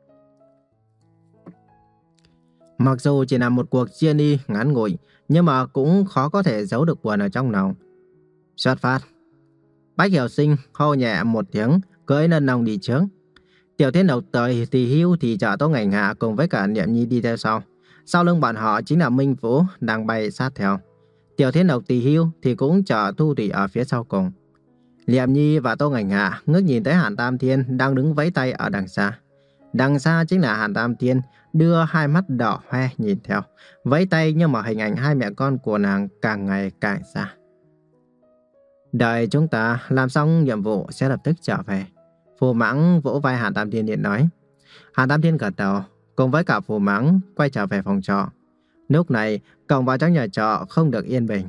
Mặc dù chỉ là một cuộc chia ly ngắn ngủi, nhưng mà cũng khó có thể giấu được buồn ở trong lòng. Xuất phát. Bách Hiểu Sinh hô nhẹ một tiếng, cưỡi Nân Nong đi trước. Tiểu Thiên Độc tới thì hưu thì chở Tô Ngành Hạ cùng với cả Niệm Nhi đi theo sau. Sau lưng bọn họ chính là Minh Vũ đang bay sát theo. Tiểu Thiên Độc Tỳ Hưu thì cũng chở Thu Thủy ở phía sau cùng. Niệm Nhi và Tô Ngành Hạ ngước nhìn tới Hàn Tam Thiên đang đứng vẫy tay ở đằng xa. Đằng xa chính là Hàn Tam Thiên đưa hai mắt đỏ hoe nhìn theo, vẫy tay nhưng mà hình ảnh hai mẹ con của nàng càng ngày càng xa. Đợi chúng ta làm xong nhiệm vụ sẽ lập tức trở về. Phù Mãng vỗ vai Hàn Tam Thiên điện nói. Hàn Tam Thiên gật đầu, cùng với cả Phù Mãng quay trở về phòng trọ. Lúc này, cổng vào trong nhà trọ không được yên bình.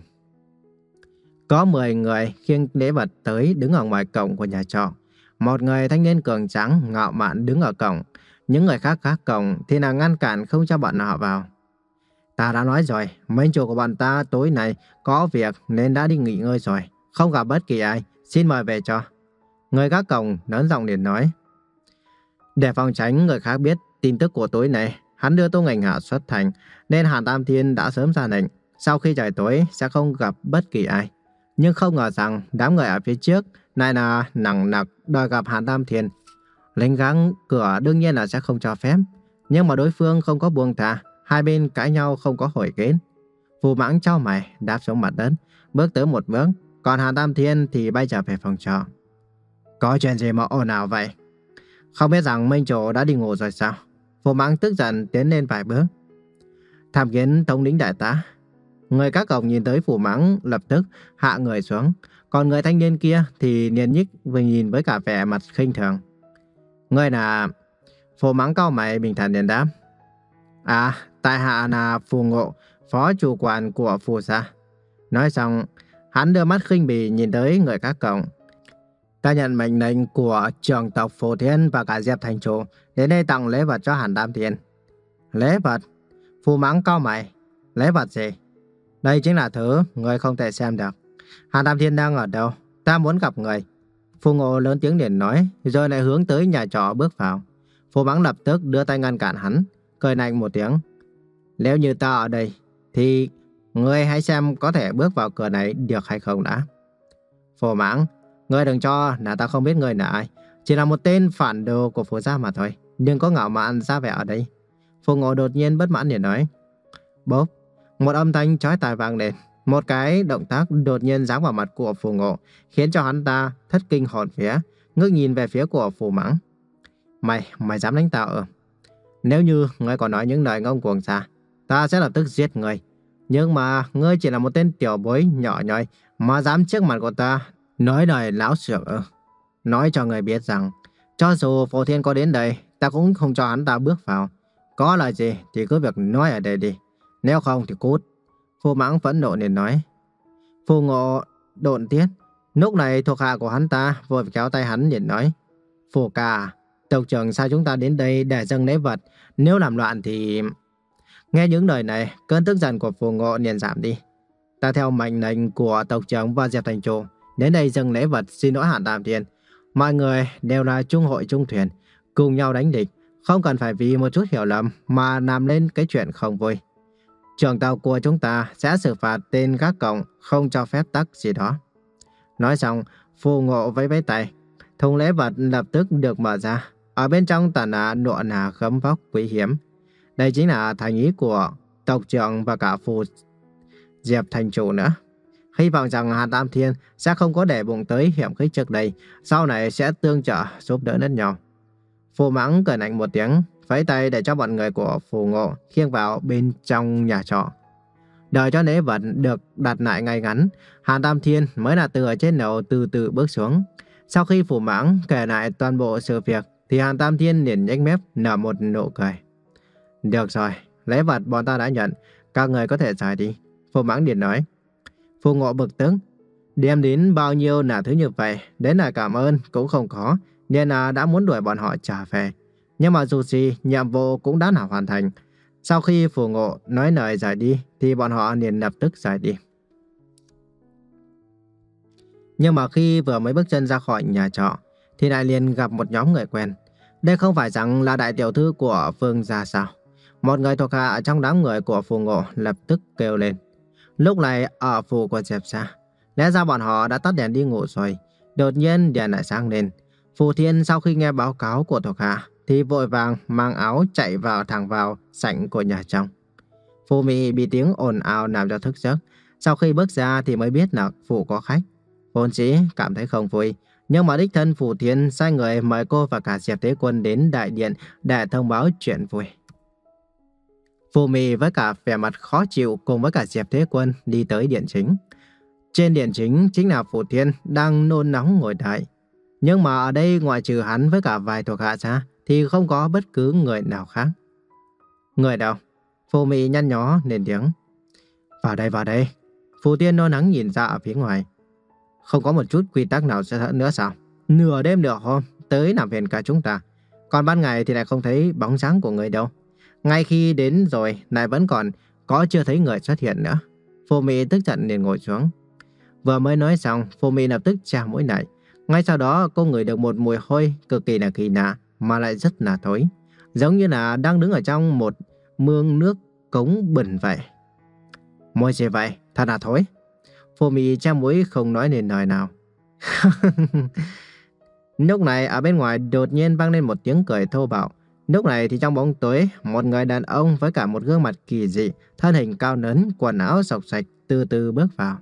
Có mười người khiêng lễ vật tới đứng ở ngoài cổng của nhà trọ. Một người thanh niên cường tráng ngạo mạn đứng ở cổng. Những người khác khác cổng thì là ngăn cản không cho bọn họ vào. Ta đã nói rồi, mệnh chủ của bọn ta tối nay có việc nên đã đi nghỉ ngơi rồi. Không gặp bất kỳ ai, xin mời về cho. Người gác cổng lớn giọng liền nói. Để phòng tránh người khác biết tin tức của tối nay, hắn đưa Tô Ngành Hạ xuất thành, nên Hàn Tam Thiên đã sớm ra lệnh, sau khi trời tối sẽ không gặp bất kỳ ai. Nhưng không ngờ rằng đám người ở phía trước lại là nặng nặc đòi gặp Hàn Tam Thiên. Lính gác cửa đương nhiên là sẽ không cho phép, nhưng mà đối phương không có buông tha, hai bên cãi nhau không có hồi kết. Phù Mãng chau mày đáp xuống mặt đất, bước tới một bước, còn Hàn Tam Thiên thì bay trở về phòng trọ. Có chuyện gì mà ồn ào vậy? Không biết rằng Minh chủ đã đi ngủ rồi sao? Phù Mãng tức giận tiến lên vài bước. Tham kiến thống lĩnh đại tá. Người các cổng nhìn tới Phù Mãng lập tức hạ người xuống, còn người thanh niên kia thì liền nhích vừa nhìn với cả vẻ mặt khinh thường. Người là... Phù Mãng cau mày bình thản liền đáp. À, tại hạ là Phù Ngộ, phó chủ quản của Phù gia. Nói xong, hắn đưa mắt khinh bỉ nhìn tới người các cổng. Ta nhận mệnh lệnh của trưởng tộc Phù Thiên và cả Diệp thành chủ đến đây tặng lễ vật cho Hàn Tam Thiên. Lễ vật? Phù Mãng cau mày. Lễ vật gì? Đây chính là thứ người không thể xem được. Hàn Tam Thiên đang ở đâu? Ta muốn gặp người. Phù Ngộ lớn tiếng liền nói, rồi lại hướng tới nhà trọ bước vào. Phù Mãng lập tức đưa tay ngăn cản hắn, cười lạnh một tiếng. Nếu như ta ở đây, thì người hãy xem có thể bước vào cửa này được hay không đã. Phù Mãng, Ngươi đừng cho là ta không biết ngươi là ai. Chỉ là một tên phản đồ của Phù gia mà thôi. Đừng có ngạo mạn ra vẻ ở đây. Phù Ngộ đột nhiên bất mãn để nói. Bốp, một âm thanh chói tai vang lên. Một cái động tác đột nhiên giáng vào mặt của Phù Ngộ, khiến cho hắn ta thất kinh hồn vía, ngước nhìn về phía của Phù Mãng. Mày, mày dám đánh tao ư? Nếu như ngươi còn nói những lời ngông cuồng ra, ta sẽ lập tức giết ngươi. Nhưng mà ngươi chỉ là một tên tiểu bối nhỏ nhoi mà dám trước mặt của ta nói lời láo xược ư? Nói cho ngươi biết rằng, cho dù Phù Thiên có đến đây, ta cũng không cho hắn ta bước vào. Có lời gì thì cứ việc nói ở đây đi. Nếu không thì cút. Phù Mãng phẫn nộ liền nói. Phù Ngộ độn tiết. Lúc này thuộc hạ của hắn ta vội kéo tay hắn liền nói. Phù ca, tộc trưởng sai chúng ta đến đây để dâng lễ vật. Nếu làm loạn thì... Nghe những lời này, cơn tức giận của Phù Ngộ liền giảm đi. Ta theo mệnh lệnh của tộc trưởng và Diệp thành chủ đến đây dâng lễ vật xin lỗi Hàn Tam Thiên. Mọi người đều là chung hội chung thuyền, cùng nhau đánh địch, không cần phải vì một chút hiểu lầm mà làm lên cái chuyện không vui. Trưởng tàu của chúng ta sẽ xử phạt tên gác cổng không cho phép tắc gì đó. Nói xong, Phù Ngộ vẫy vẫy tay, thùng lễ vật lập tức được mở ra. Ở bên trong toàn là nụa nà gấm vóc quý hiếm. Đây chính là thành ý của tộc trưởng và cả Phù Diệp thành chủ nữa. Hy vọng rằng Hàn Tam Thiên sẽ không có để bụng tới hiểm khích trước đây, sau này sẽ tương trợ giúp đỡ lẫn nhau. Phù Mãng cười lạnh một tiếng, vẫy tay để cho bọn người của Phù Ngộ khiêng vào bên trong nhà trọ. Đợi cho lễ vật được đặt lại ngay ngắn, Hàn Tam Thiên mới là từ ở trên lầu từ từ bước xuống. Sau khi Phù Mãng kể lại toàn bộ sự việc, thì Hàn Tam Thiên liền nhếch mép nở một nụ cười. Được rồi, lễ vật bọn ta đã nhận, các người có thể rời đi. Phù Mãng liền nói. Phù Ngộ bực tức, đem đến bao nhiêu là thứ như vậy, đến là cảm ơn cũng không có, nên là đã muốn đuổi bọn họ trở về. Nhưng mà dù gì, nhiệm vụ cũng đã là hoàn thành. Sau khi Phù Ngộ nói lời rời đi, thì bọn họ liền lập tức rời đi. Nhưng mà khi vừa mới bước chân ra khỏi nhà trọ, thì lại liền gặp một nhóm người quen. Đây không phải rằng là đại tiểu thư của Phương gia sao? Một người thuộc hạ trong đám người của Phù Ngộ lập tức kêu lên. Lúc này ở phủ của Diệp gia, lẽ ra bọn họ đã tắt đèn đi ngủ rồi. Đột nhiên đèn lại sáng lên. Phù Thiên sau khi nghe báo cáo của thuộc hạ thì vội vàng mang áo chạy vào thẳng vào sảnh của nhà trong. Phù Mị bị tiếng ồn ào làm cho thức giấc. Sau khi bước ra thì mới biết là phủ có khách. Vốn dĩ cảm thấy không vui, nhưng mà đích thân Phù Thiên sai người mời cô và cả Diệp Thế Quân đến đại điện để thông báo chuyện vui. Phù Mị với cả vẻ mặt khó chịu cùng với cả Diệp Thế Quân đi tới điện chính. Trên điện chính chính là Phù Thiên đang nôn nóng ngồi đợi. Nhưng mà ở đây ngoại trừ hắn với cả vài thuộc hạ ra thì không có bất cứ người nào khác. Người đâu? Phù Mị nhăn nhó lên tiếng. Vào đây, vào đây. Phù Thiên nôn nóng nhìn ra ở phía ngoài. Không có một chút quy tắc nào nữa sao? Nửa đêm nửa hôm tới làm phiền cả chúng ta. Còn ban ngày thì lại không thấy bóng dáng của người đâu. Ngay khi đến rồi lại vẫn còn có chưa thấy người xuất hiện nữa. Phù Mị tức giận liền ngồi xuống. Vừa mới nói xong, Phù Mị lập tức chà mũi lại. Ngay sau đó cô ngửi được một mùi hôi cực kỳ là kỳ lạ mà lại rất là thối, giống như là đang đứng ở trong một mương nước cống bẩn vậy. Mùi gì vậy? Thật là thối. Phù Mị che mũi không nói nên lời nào. Lúc này ở bên ngoài đột nhiên vang lên một tiếng cười thô bạo. Lúc này thì trong bóng tối, một người đàn ông với cả một gương mặt kỳ dị, thân hình cao lớn, quần áo xộc xạch từ từ bước vào.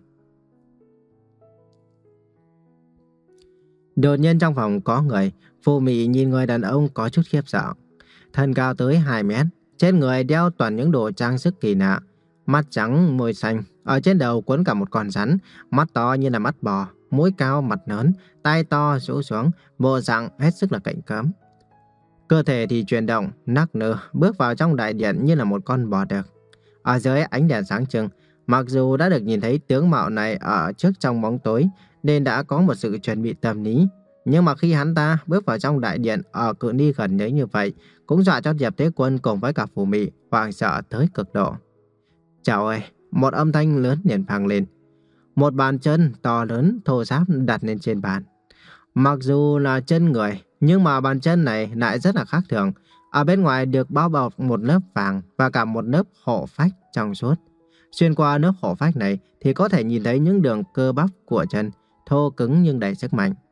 Đột nhiên trong phòng có người, Phù Mị nhìn người đàn ông có chút khiếp sợ. Thân cao tới hai mét, trên người đeo toàn những đồ trang sức kỳ lạ, mắt trắng môi xanh, ở trên đầu quấn cả một con rắn, mắt to như là mắt bò, mũi cao mặt lớn, tai to rũ xuống, bộ dạng hết sức là cạnh cớm. Cơ thể thì chuyển động, nắc nư, bước vào trong đại điện như là một con bò đực. Ở dưới ánh đèn sáng trưng, mặc dù đã được nhìn thấy tướng mạo này ở trước trong bóng tối, nên đã có một sự chuẩn bị tâm lý. Nhưng mà khi hắn ta bước vào trong đại điện ở cự ly gần đấy như vậy, cũng dọa cho Diệp Thế Quân cùng với cả Phù Mị hoảng sợ tới cực độ. Trời ơi, một âm thanh lớn liền vang lên. Một bàn chân to lớn thô ráp đặt lên trên bàn. Mặc dù là chân người, nhưng mà bàn chân này lại rất là khác thường. Ở bên ngoài được bao bọc một lớp vàng và cả một lớp hộ phách trong suốt. Xuyên qua lớp hộ phách này thì có thể nhìn thấy những đường cơ bắp của chân, thô cứng nhưng đầy sức mạnh.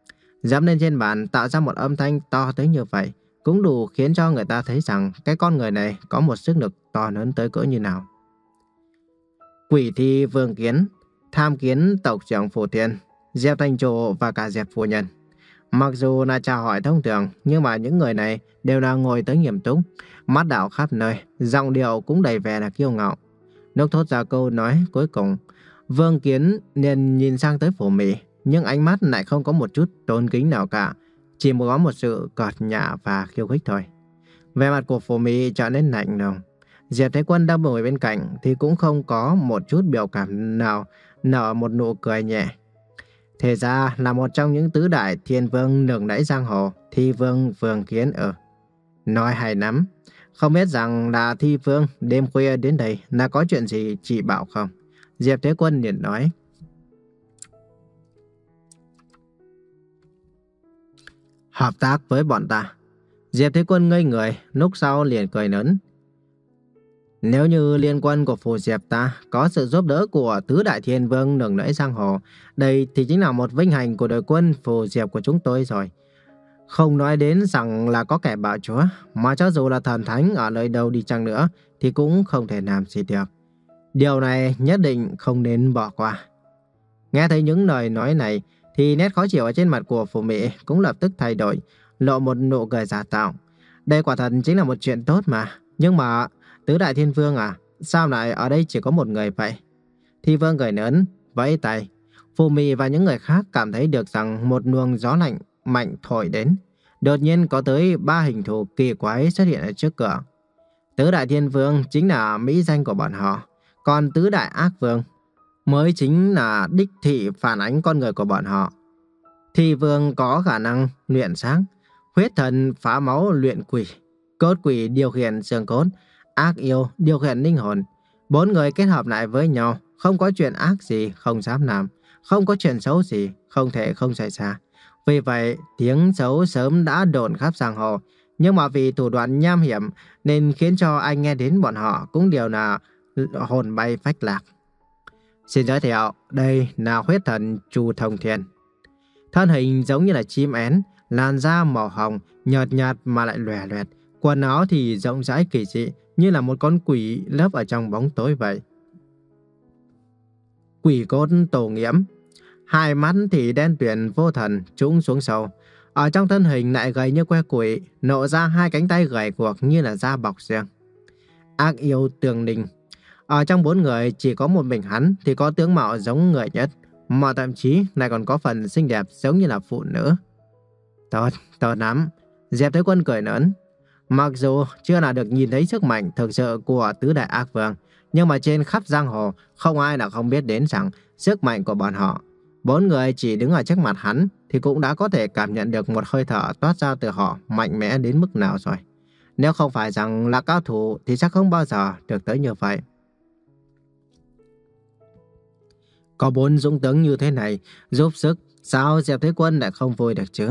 Dẫm lên trên bàn tạo ra một âm thanh to tới như vậy cũng đủ khiến cho người ta thấy rằng cái con người này có một sức lực to lớn tới cỡ như nào. Quỷ thi Vương Kiến, tham kiến tộc trưởng Phù Thiên, Diệp Thành Chủ và cả Diệp Phu Nhân. Mặc dù là chào hỏi thông thường, nhưng mà những người này đều là ngồi tới nghiêm túc, mắt đảo khắp nơi, giọng điệu cũng đầy vẻ là kiêu ngạo. Lúc thốt ra câu nói cuối cùng, Vương Kiến liền nhìn sang tới Phù Mị, nhưng ánh mắt lại không có một chút tôn kính nào cả, chỉ có một sự cợt nhả và khiêu khích thôi. Vẻ mặt của Phù Mị trở nên lạnh lùng. Diệp Thế Quân đang ngồi bên cạnh thì cũng không có một chút biểu cảm nào, nở một nụ cười nhẹ. Thế ra là một trong những tứ đại thiên vương lừng lẫy giang hồ, Thi Vương Vương Kiến ở. Nói hay lắm. Không biết rằng là Thi Vương đêm khuya đến đây là có chuyện gì chỉ bảo không? Diệp Thế Quân liền nói. Hợp tác với bọn ta. Diệp Thế Quân ngây người, lúc sau liền cười lớn. Nếu như liên quân của Phù Diệp ta có sự giúp đỡ của tứ đại thiên vương lừng lẫy giang hồ, đây thì chính là một vinh hạnh của đội quân Phù Diệp của chúng tôi rồi. Không nói đến rằng là có kẻ bạo chúa, mà cho dù là thần thánh ở nơi đâu đi chăng nữa thì cũng không thể làm gì được. Điều này nhất định không nên bỏ qua. Nghe thấy những lời nói này thì nét khó chịu ở trên mặt của Phù Mị cũng lập tức thay đổi, lộ một nụ cười giả tạo. Đây quả thật chính là một chuyện tốt mà. Nhưng mà tứ đại thiên vương à, sao lại ở đây chỉ có một người vậy? Thi Vương cười lớn, vẫy tay. Phù Mị và những người khác cảm thấy được rằng một luồng gió lạnh mạnh thổi đến. Đột nhiên có tới ba hình thù kỳ quái xuất hiện ở trước cửa. Tứ đại thiên vương chính là mỹ danh của bọn họ, còn tứ đại ác vương mới chính là đích thị phản ánh con người của bọn họ. Thi Vương có khả năng luyện sáng, huyết thần phá máu luyện quỷ, cốt quỷ điều khiển xương cốt, ác yêu điều khiển linh hồn. Bốn người kết hợp lại với nhau, không có chuyện ác gì không dám làm, không có chuyện xấu gì không thể không xảy ra. Vì vậy, tiếng xấu sớm đã đồn khắp giang hồ, nhưng mà vì thủ đoạn nham hiểm nên khiến cho anh nghe đến bọn họ cũng đều là hồn bay phách lạc. Xin giới thiệu, đây là huyết thần Chu Thông Thiên. Thân hình giống như là chim én, làn da màu hồng, nhợt nhạt mà lại lòe loẹt, quần áo thì rộng rãi kỳ dị, như là một con quỷ lấp ở trong bóng tối vậy. Quỷ cốt tổ nghiễm, hai mắt thì đen tuyền vô thần, trũng xuống sâu. Ở trong thân hình lại gầy như que củi, nộ ra hai cánh tay gầy guộc như là da bọc riêng. Ác yêu Tường Ninh, ở trong bốn người chỉ có một mình hắn thì có tướng mạo giống người nhất, mà thậm chí lại còn có phần xinh đẹp giống như là phụ nữ. Tốt, tốt lắm. Diệp Thế Quân cười lớn. Mặc dù chưa là được nhìn thấy sức mạnh thực sự của tứ đại ác vương, nhưng mà trên khắp giang hồ không ai là không biết đến rằng sức mạnh của bọn họ. Bốn người chỉ đứng ở trước mặt hắn thì cũng đã có thể cảm nhận được một hơi thở toát ra từ họ mạnh mẽ đến mức nào rồi. Nếu không phải rằng là cao thủ thì chắc không bao giờ được tới như vậy. Có bốn dũng tướng như thế này giúp sức, sao Diệp Thế Quân lại không vui được chứ?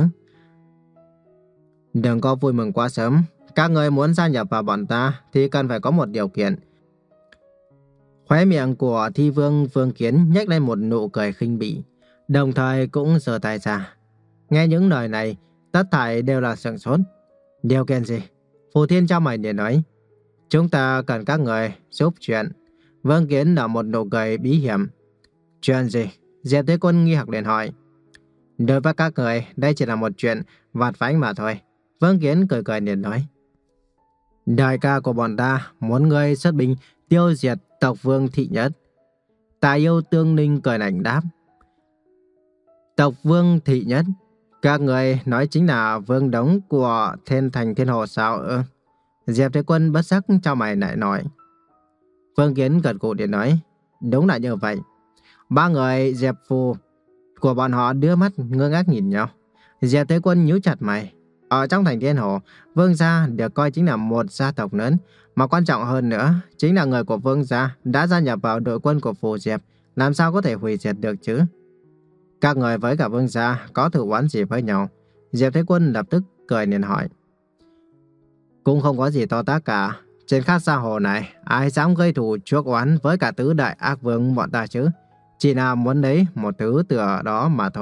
Đừng có vui mừng quá sớm. Các người muốn gia nhập vào bọn ta thì cần phải có một điều kiện. Khóe miệng của Thi Vương Vương Kiến nhếch lên một nụ cười khinh bỉ, đồng thời cũng giơ tay ra. Nghe những lời này, tất thảy đều là sửng sốt. Điều kiện gì? Phù Thiên cho mày để nói. Chúng ta cần các người giúp chuyện. Vương Kiến nở một nụ cười bí hiểm. Chuyện gì? Diệp Thế Quân nghi hoặc liền hỏi. Đối với các người, đây chỉ là một chuyện vặt vãnh mà thôi. Vương Kiến cười cười liền nói. Đại ca của bọn ta muốn người xuất binh tiêu diệt tộc Vương Thị Nhất. Tài yêu Tương Ninh cười lạnh đáp. Tộc Vương Thị Nhất? Các người nói chính là Vương Đống của Thiên Thành Thiên Hồ sao ư? Diệp Thế Quân bất giác cho mày lại nói. Vương Kiến gật gù để nói. Đúng là như vậy. Ba người Diệp Phù của bọn họ đưa mắt ngơ ngác nhìn nhau. Diệp Thế Quân nhíu chặt mày. Ở trong thành Thiên Hồ, Vương gia được coi chính là một gia tộc lớn, mà quan trọng hơn nữa chính là người của Vương gia đã gia nhập vào đội quân của Phù Diệp, làm sao có thể hủy diệt được chứ? Các người với cả Vương gia có thù oán gì với nhau? Diệp Thế Quân lập tức cười liền hỏi. Cũng không có gì to tát cả. Trên khắp giang hồ này, ai dám gây thù chuốc oán với cả tứ đại ác vương bọn ta chứ? Chỉ là muốn lấy một thứ từ đó mà thôi.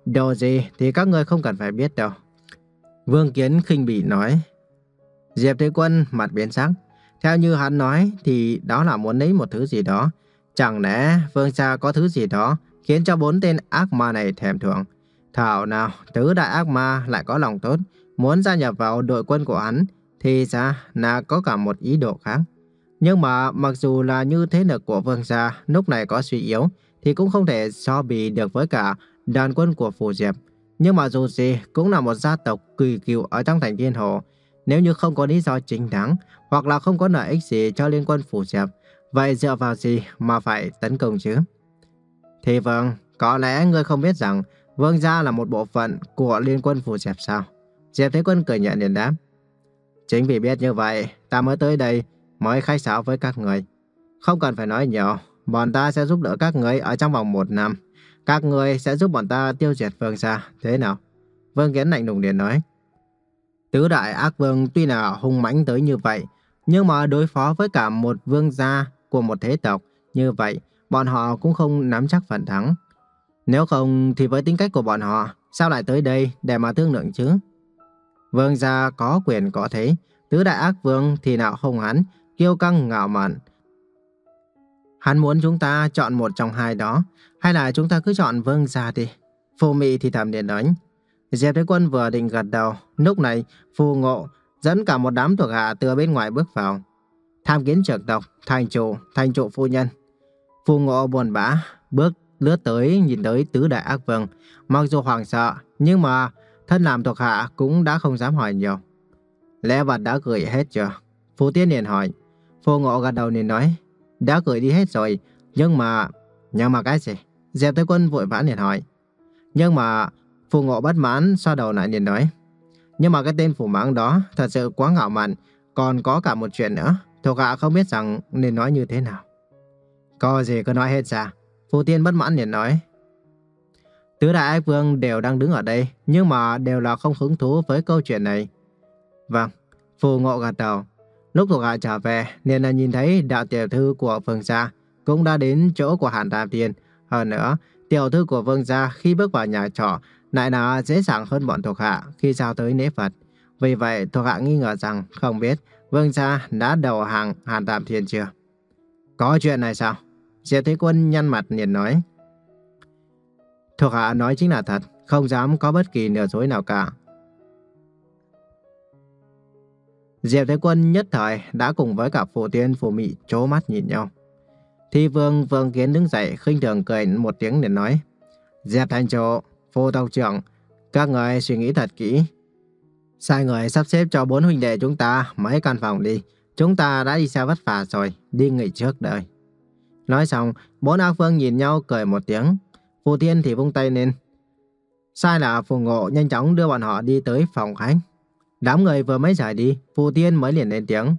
Đồ gì thì các ngươi không cần phải biết đâu. Vương Kiến khinh bỉ nói. Diệp Thế Quân mặt biến sắc. Theo như hắn nói thì đó là muốn lấy một thứ gì đó. Chẳng lẽ Vương gia có thứ gì đó khiến cho bốn tên ác ma này thèm thuồng. Thảo nào tứ đại ác ma lại có lòng tốt, muốn gia nhập vào đội quân của hắn, thì ra là có cả một ý đồ khác. Nhưng mà mặc dù là như thế lực của Vương gia lúc này có suy yếu, thì cũng không thể so bì được với cả đoàn quân của Phù Diệp. Nhưng mà dù gì cũng là một gia tộc kỳ cựu ở trong thành Thiên Hồ. Nếu như không có lý do chính đáng, hoặc là không có lợi ích gì cho liên quân Phù Diệp, vậy dựa vào gì mà phải tấn công chứ? Thì vâng, có lẽ ngươi không biết rằng Vương gia là một bộ phận của liên quân Phù Diệp sao? Diệp Thế Quân cười nhẹ liền đáp. Chính vì biết như vậy, ta mới tới đây, mới khách sáo với các người. Không cần phải nói nhiều, bọn ta sẽ giúp đỡ các người ở trong vòng một năm. Các người sẽ giúp bọn ta tiêu diệt Vương gia, thế nào? Vương Kiến lạnh lùng liền nói. Tứ đại ác vương tuy là hung mãnh tới như vậy, nhưng mà đối phó với cả một vương gia của một thế tộc như vậy, bọn họ cũng không nắm chắc phần thắng. Nếu không thì với tính cách của bọn họ, sao lại tới đây để mà thương lượng chứ? Vương gia có quyền có thế, tứ đại ác vương thì nào không hắn, kiêu căng ngạo mạn. Hắn muốn chúng ta chọn một trong hai đó, hay là chúng ta cứ chọn Vương gia đi? Phù Mị thì thầm điện nói. Diệp Thế Quân vừa định gật đầu, lúc này Phù Ngộ dẫn cả một đám thuộc hạ từ bên ngoài bước vào. Tham kiến trưởng tộc, thành chủ, thành chủ phu nhân. Phù Ngộ buồn bã bước lướt tới nhìn tới tứ đại ác vương, mặc dù hoảng sợ nhưng mà thân làm thuộc hạ cũng đã không dám hỏi nhiều. Lễ vật đã gửi hết chưa? Phù Tiên liền hỏi. Phù Ngộ gật đầu liền nói, đã gửi đi hết rồi, nhưng mà nhưng mà cái gì? Diệp Thế Quân vội vã liền hỏi. Nhưng mà Phù Ngộ bất mãn xoa đầu lại liền nói, nhưng mà cái tên Phù Mãng đó thật sự quá ngạo mạn, còn có cả một chuyện nữa, thuộc hạ không biết rằng nên nói như thế nào. Có gì cứ nói hết ra. Phù Tiên bất mãn liền nói. Tứ đại ác vương đều đang đứng ở đây, nhưng mà đều là không hứng thú với câu chuyện này. Vâng, Phù Ngộ gật đầu. Lúc thuộc hạ trở về, nên là nhìn thấy đạo tiểu thư của Vương gia cũng đã đến chỗ của Hàn Tam Thiên. Hơn nữa, tiểu thư của Vương gia khi bước vào nhà trọ lại là dễ dàng hơn bọn thuộc hạ khi giao tới lễ vật. Vì vậy, thuộc hạ nghi ngờ rằng không biết Vương gia đã đầu hàng Hàn Tam Thiên chưa. Có chuyện này sao? Diệp Thế Quân nhăn mặt liền nói. Thuộc hạ nói chính là thật, không dám có bất kỳ lừa dối nào cả. Diệp Thế Quân nhất thời đã cùng với cả Phù Tiên, Phù Mị trố mắt nhìn nhau. Thi Vương Vương Kiến đứng dậy khinh thường cười một tiếng để nói. Diệp thành chủ, Phù tộc trưởng, các người suy nghĩ thật kỹ. Sai người sắp xếp cho bốn huynh đệ chúng ta mấy căn phòng đi. Chúng ta đã đi xa vất vả rồi, đi nghỉ trước đời. Nói xong, bốn ác vương nhìn nhau cười một tiếng. Phù Tiên thì vung tay lên. Sai là Phù Ngộ nhanh chóng đưa bọn họ đi tới phòng khách. Đám người vừa mới rời đi, Phù Tiên mới liền lên tiếng.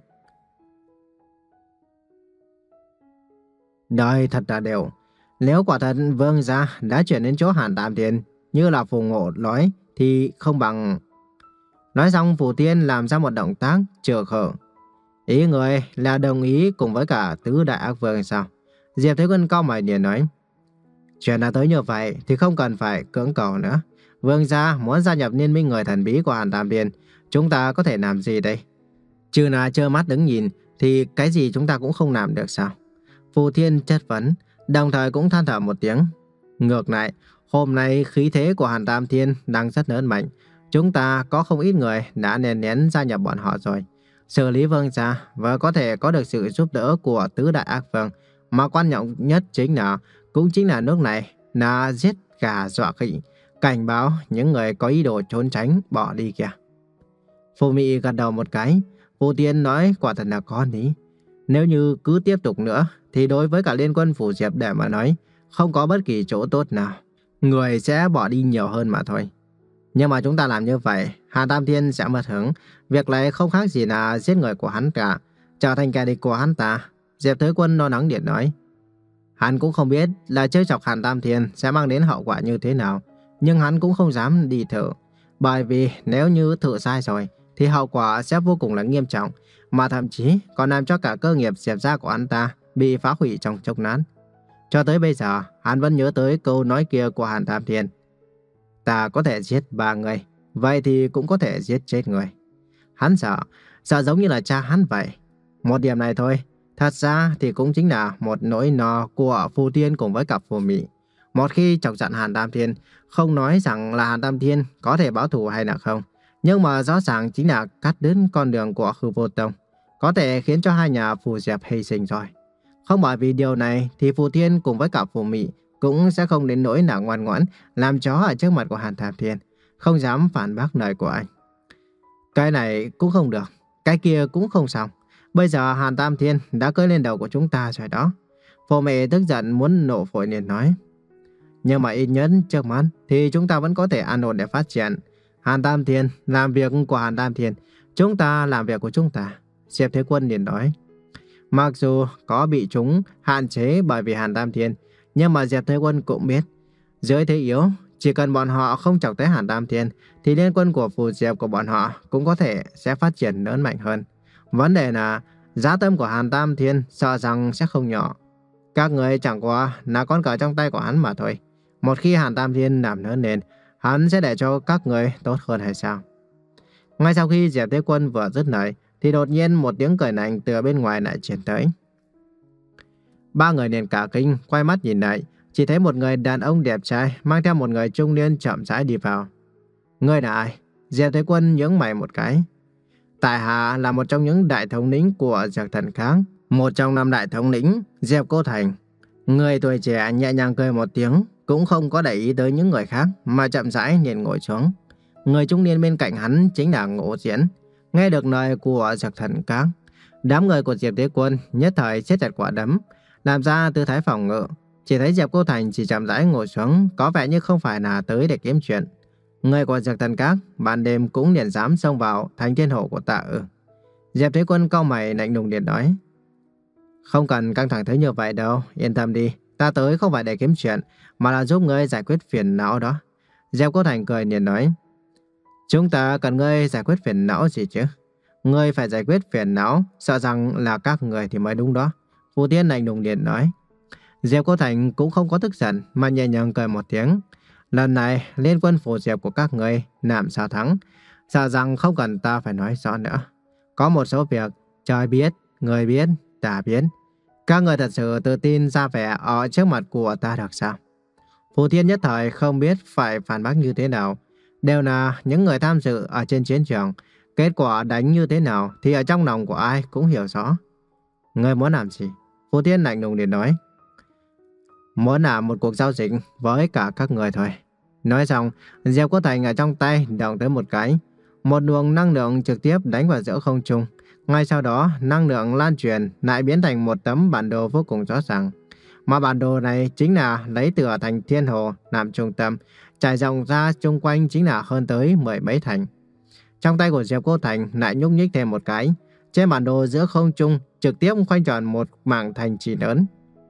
Đời thật là đều. Nếu quả thật Vương gia đã chuyển đến chỗ Hàn Tam Thiên như là Phù Ngộ nói thì không bằng. Nói xong Phù Tiên làm ra một động tác trừ khử. Ý người là đồng ý cùng với cả tứ đại ác vương sao? Diệp Thế Quân cau mày liền nói. Chuyện đã tới như vậy thì không cần phải cưỡng cầu nữa. Vương gia muốn gia nhập liên minh người thần bí của Hàn Tam Thiên, chúng ta có thể làm gì đây? Chứ là trơ mắt đứng nhìn thì cái gì chúng ta cũng không làm được sao? Phù Thiên chất vấn, đồng thời cũng than thở một tiếng. Ngược lại, hôm nay khí thế của Hàn Tam Thiên đang rất lớn mạnh. Chúng ta có không ít người đã nén nén gia nhập bọn họ rồi. Xử lý Vương gia và có thể có được sự giúp đỡ của tứ đại ác vương. Mà quan trọng nhất chính là cũng chính là nước này là giết gà dọa khỉ, cảnh báo những người có ý đồ trốn tránh bỏ đi kìa. Phù Mị gật đầu một cái. Phù Tiên nói quả thật là có lý. Nếu như cứ tiếp tục nữa thì đối với cả liên quân Phù Diệp để mà nói không có bất kỳ chỗ tốt nào. Người sẽ bỏ đi nhiều hơn mà thôi. Nhưng mà chúng ta làm như vậy, Hàn Tam Thiên sẽ mất hứng. Việc này không khác gì là giết người của hắn cả, trở thành kẻ địch của hắn ta. Diệp Thế Quân lo lắng điện nói. Hắn cũng không biết là chơi chọc Hàn Tam Thiên sẽ mang đến hậu quả như thế nào, nhưng hắn cũng không dám đi thử. Bởi vì nếu như thử sai rồi thì hậu quả sẽ vô cùng là nghiêm trọng, mà thậm chí còn làm cho cả cơ nghiệp Diệp gia của hắn ta bị phá hủy trong chốc lát. Cho tới bây giờ, hắn vẫn nhớ tới câu nói kia của Hàn Tam Thiên. ta có thể giết ba người, vậy thì cũng có thể giết chết người. Hắn sợ, sợ giống như là cha hắn vậy. Một điểm này thôi, thật ra thì cũng chính là một nỗi no của Phù Thiên cùng với cặp Phù Mị. Một khi chọc giận Hàn Tam Thiên, không nói rằng là Hàn Tam Thiên có thể báo thù hay là không, nhưng mà rõ ràng chính là cắt đứt con đường của Hư Vô Tông, có thể khiến cho hai nhà Phù Diệp hy sinh rồi. Không bởi vì điều này thì Phù Thiên cùng với cặp Phù Mị cũng sẽ không đến nỗi là ngoan ngoãn làm chó ở trước mặt của Hàn Tam Thiên, không dám phản bác lời của anh. Cái này cũng không được, cái kia cũng không xong. Bây giờ Hàn Tam Thiên đã cưỡi lên đầu của chúng ta rồi đó. Phù Mị tức giận muốn nổ phổi liền nói. Nhưng mà ít nhất trước mắt thì chúng ta vẫn có thể an ổn để phát triển. Hàn Tam Thiên làm việc của Hàn Tam Thiên, chúng ta làm việc của chúng ta. Diệp Thế Quân liền nói. Mặc dù có bị chúng hạn chế bởi vì Hàn Tam Thiên, nhưng mà Diệp Thế Quân cũng biết, dưới thế yếu, chỉ cần bọn họ không chọc tới Hàn Tam Thiên, thì liên quân của Phù Diệp của bọn họ cũng có thể sẽ phát triển lớn mạnh hơn. Vấn đề là giá tâm của Hàn Tam Thiên sợ rằng sẽ không nhỏ. Các người chẳng qua là con cờ trong tay của hắn mà thôi. Một khi Hàn Tam Thiên làm lớn lên, hắn sẽ để cho các người tốt hơn hay sao? Ngay sau khi Diệp Thế Quân vừa dứt lời, thì đột nhiên một tiếng cười lạnh từ bên ngoài lại truyền tới. Ba người liền cả kinh, quay mắt nhìn lại, chỉ thấy một người đàn ông đẹp trai mang theo một người trung niên chậm rãi đi vào. Ngươi là ai? Diệp Thế Quân nhướng mày một cái. Tại hạ là một trong những đại thống lĩnh của Dược Thần Khác, một trong năm đại thống lĩnh, Diệp Cô Thành. Người tuổi trẻ nhẹ nhàng cười một tiếng, cũng không có để ý tới những người khác, mà chậm rãi liền ngồi xuống. Người trung niên bên cạnh hắn chính là Ngộ Diễn. Nghe được lời của Dược Thần Các, đám người của Diệp Thế Quân nhất thời siết chặt quả đấm, làm ra tư thái phòng ngự. Chỉ thấy Diệp Cô Thành chỉ chậm rãi ngồi xuống, có vẻ như không phải là tới để kiếm chuyện. Người của Dược Thần Các ban đêm cũng liền dám xông vào Thánh Thiên Hổ của ta ư? Diệp Thế Quân cau mày lạnh lùng liền nói. Không cần căng thẳng tới như vậy đâu, yên tâm đi, ta tới không phải để kiếm chuyện, mà là giúp ngươi giải quyết phiền não đó. Diệp Cô Thành cười liền nói. Chúng ta cần ngươi giải quyết phiền não gì chứ? Ngươi phải giải quyết phiền não, sợ rằng là các người thì mới đúng đó. Phù Thiên lạnh lùng liền nói. Diệp Cô Thành cũng không có tức giận, mà nhẹ nhàng cười một tiếng. Lần này, liên quân Phù Diệp của các ngươi làm sao thắng, sợ rằng không cần ta phải nói rõ nữa. Có một số việc, trời biết, người biết, ta biết. Các người thật sự tự tin ra vẻ ở trước mặt của ta được sao? Phù Thiên nhất thời không biết phải phản bác như thế nào. Đều là những người tham dự ở trên chiến trường. Kết quả đánh như thế nào thì ở trong lòng của ai cũng hiểu rõ. Ngươi muốn làm gì? Phù Thiên lạnh lùng để nói. Muốn làm một cuộc giao dịch với cả các người thôi. Nói xong, Diệp Cô Thành ở trong tay động tới một cái. Một luồng năng lượng trực tiếp đánh vào giữa không trung. Ngay sau đó, năng lượng lan truyền lại biến thành một tấm bản đồ vô cùng rõ ràng. Mà bản đồ này chính là lấy từ thành Thiên Hồ làm trung tâm, trải rộng ra xung quanh chính là hơn tới mười mấy thành. Trong tay của Diệp Cô Thành lại nhúc nhích thêm một cái. Trên bản đồ giữa không trung trực tiếp khoanh tròn một mảng thành trì lớn.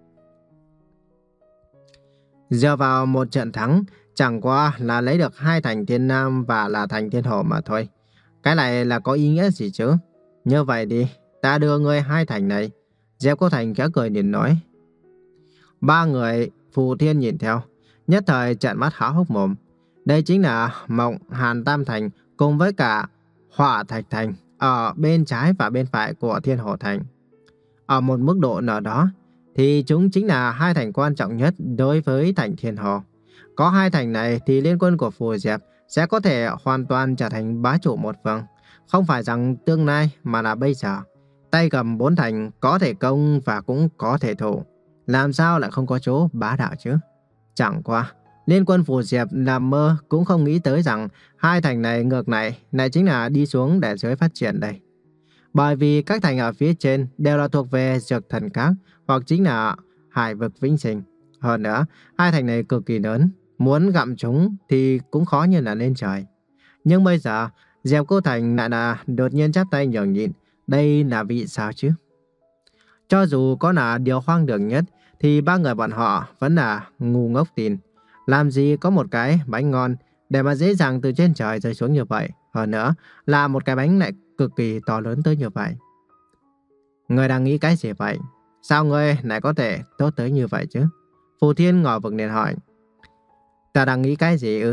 Dựa vào một trận thắng, chẳng qua là lấy được hai thành Thiên Nam và là thành Thiên Hồ mà thôi. Cái này là có ý nghĩa gì chứ? Như vậy đi, ta đưa ngươi hai thành này. Diệp Cô Thành khẽ cười nhìn nói. Ba người Phù Thiên nhìn theo, nhất thời trợn mắt há hốc mồm. Đây chính là Mộng Hàn Tam Thành cùng với cả Hỏa Thạch Thành ở bên trái và bên phải của Thiên Hồ Thành. Ở một mức độ nào đó thì chúng chính là hai thành quan trọng nhất đối với thành Thiên Hồ. Có hai thành này thì liên quân của Phù Diệp sẽ có thể hoàn toàn trở thành bá chủ một phương. Không phải rằng tương lai mà là bây giờ. Tay cầm bốn thành có thể công và cũng có thể thủ. Làm sao lại không có chỗ bá đạo chứ? Chẳng qua, liên quân Phù Diệp nằm mơ cũng không nghĩ tới rằng hai thành này ngược lại lại chính là đi xuống để dưới phát triển đây. Bởi vì các thành ở phía trên đều là thuộc về Dược Thần Các hoặc chính là Hải Vực Vĩnh Sinh. Hơn nữa, hai thành này cực kỳ lớn, muốn gặm chúng thì cũng khó như là lên trời. Nhưng bây giờ, Diệp Cô Thành lại là đột nhiên chắp tay nhường nhịn. Đây là vì sao chứ? Cho dù có là điều hoang đường nhất, thì ba người bọn họ vẫn là ngu ngốc tin. Làm gì có một cái bánh ngon để mà dễ dàng từ trên trời rơi xuống như vậy. Hơn nữa là một cái bánh lại cực kỳ to lớn tới như vậy. Ngươi đang nghĩ cái gì vậy? Sao ngươi lại có thể tốt tới như vậy chứ? Phù Thiên ngỏ vực liền hỏi. Ta đang nghĩ cái gì ư?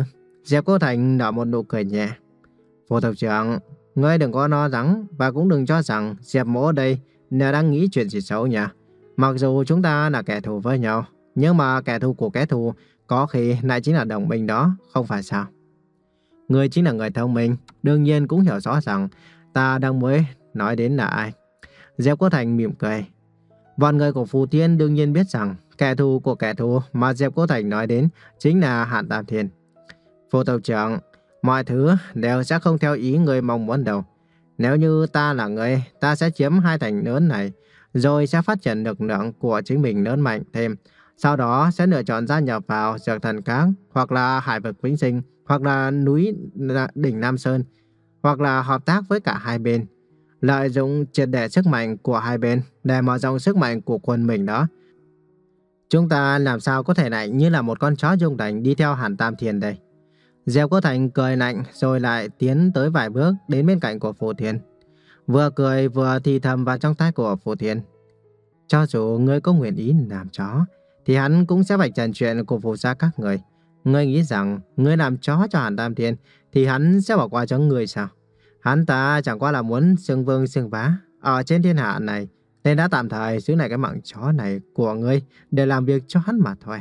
Diệp Cô Thành nở một nụ cười nhẹ. Phù tộc trưởng, ngươi đừng có lo lắng và cũng đừng cho rằng Diệp mỗ ở đây là đang nghĩ chuyện gì xấu nhỉ. Mặc dù chúng ta là kẻ thù với nhau, nhưng mà kẻ thù của kẻ thù có khi lại chính là đồng minh đó, không phải sao? Ngươi chính là người thông minh, đương nhiên cũng hiểu rõ rằng ta đang mới nói đến là ai. Diệp Cô Thành mỉm cười. Bọn người của Phù Thiên đương nhiên biết rằng kẻ thù của kẻ thù mà Diệp Cô Thành nói đến chính là Hàn Tam Thiên. Phù tộc trưởng, mọi thứ đều sẽ không theo ý người mong muốn đâu. Nếu như ta là người, ta sẽ chiếm hai thành lớn này, rồi sẽ phát triển lực lượng của chính mình lớn mạnh thêm. Sau đó sẽ lựa chọn gia nhập vào Dược Thần Các, hoặc là Hải vực Vĩnh Sinh, hoặc là núi đỉnh Nam Sơn, hoặc là hợp tác với cả hai bên. Lợi dụng triệt để sức mạnh của hai bên để mở rộng sức mạnh của quân mình đó. Chúng ta làm sao có thể lại như là một con chó dung đành đi theo Hàn Tam Thiên đây? Diệp Cô Thành cười lạnh rồi lại tiến tới vài bước đến bên cạnh của Phù Thiên. Vừa cười vừa thì thầm vào trong tai của Phù Thiên. Cho dù ngươi có nguyện ý làm chó, thì hắn cũng sẽ vạch trần chuyện của Phù gia các người. Ngươi nghĩ rằng ngươi làm chó cho Hàn Tam Thiên thì hắn sẽ bỏ qua cho ngươi sao? Hắn ta chẳng qua là muốn xưng vương xưng bá ở trên thiên hạ này, nên đã tạm thời giữ lại cái mạng chó này của ngươi để làm việc cho hắn mà thôi.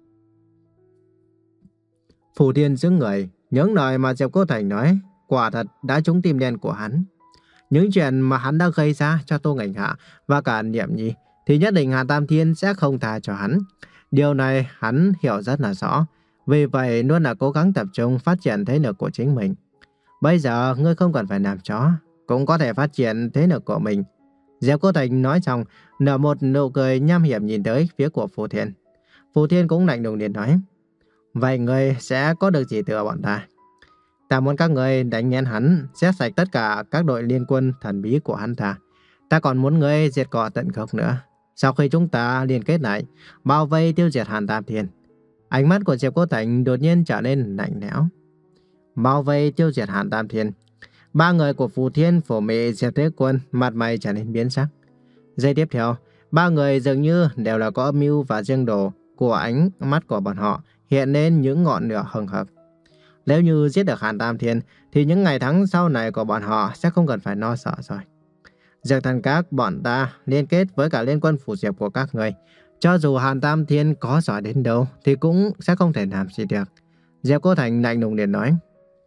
Phù Thiên giữ người, những lời mà Diệp Cô Thành nói quả thật đã trúng tim đen của hắn. Những chuyện mà hắn đã gây ra cho Tô Ngạnh Hạ và cả Niệm Nhi thì nhất định Hàn Tam Thiên sẽ không tha cho hắn. Điều này hắn hiểu rất là rõ, vì vậy luôn là cố gắng tập trung phát triển thế lực của chính mình. Bây giờ ngươi không cần phải làm chó, cũng có thể phát triển thế lực của mình. Diệp Cô Thành nói xong, nở một nụ cười nham hiểm nhìn tới phía của Phù Thiên. Phù Thiên cũng lạnh lùng điện nói. Vậy ngươi sẽ có được gì từ bọn ta? Ta muốn các ngươi đánh nén hắn, xét sạch tất cả các đội liên quân thần bí của hắn ta. Ta còn muốn ngươi diệt cỏ tận gốc nữa. Sau khi chúng ta liên kết lại, bao vây tiêu diệt Hàn Tam Thiên. Ánh mắt của Diệp Cô Thành đột nhiên trở nên lạnh lẽo. Bao vây tiêu diệt Hàn Tam Thiên. Ba người của Phù Thiên, Phổ Mị, Diệp Thế Quân mặt mày trở nên biến sắc. Giây tiếp theo, ba người dường như đều là có âm mưu và riêng đồ của ánh mắt của bọn họ hiện lên những ngọn lửa hừng hực. Nếu như giết được Hàn Tam Thiên thì những ngày tháng sau này của bọn họ sẽ không cần phải lo sợ rồi. Dược Thần Các bọn ta liên kết với cả liên quân phủ diệp của các người. Cho dù Hàn Tam Thiên có giỏi đến đâu thì cũng sẽ không thể làm gì được. Diệp Cô Thành lạnh lùng điện nói.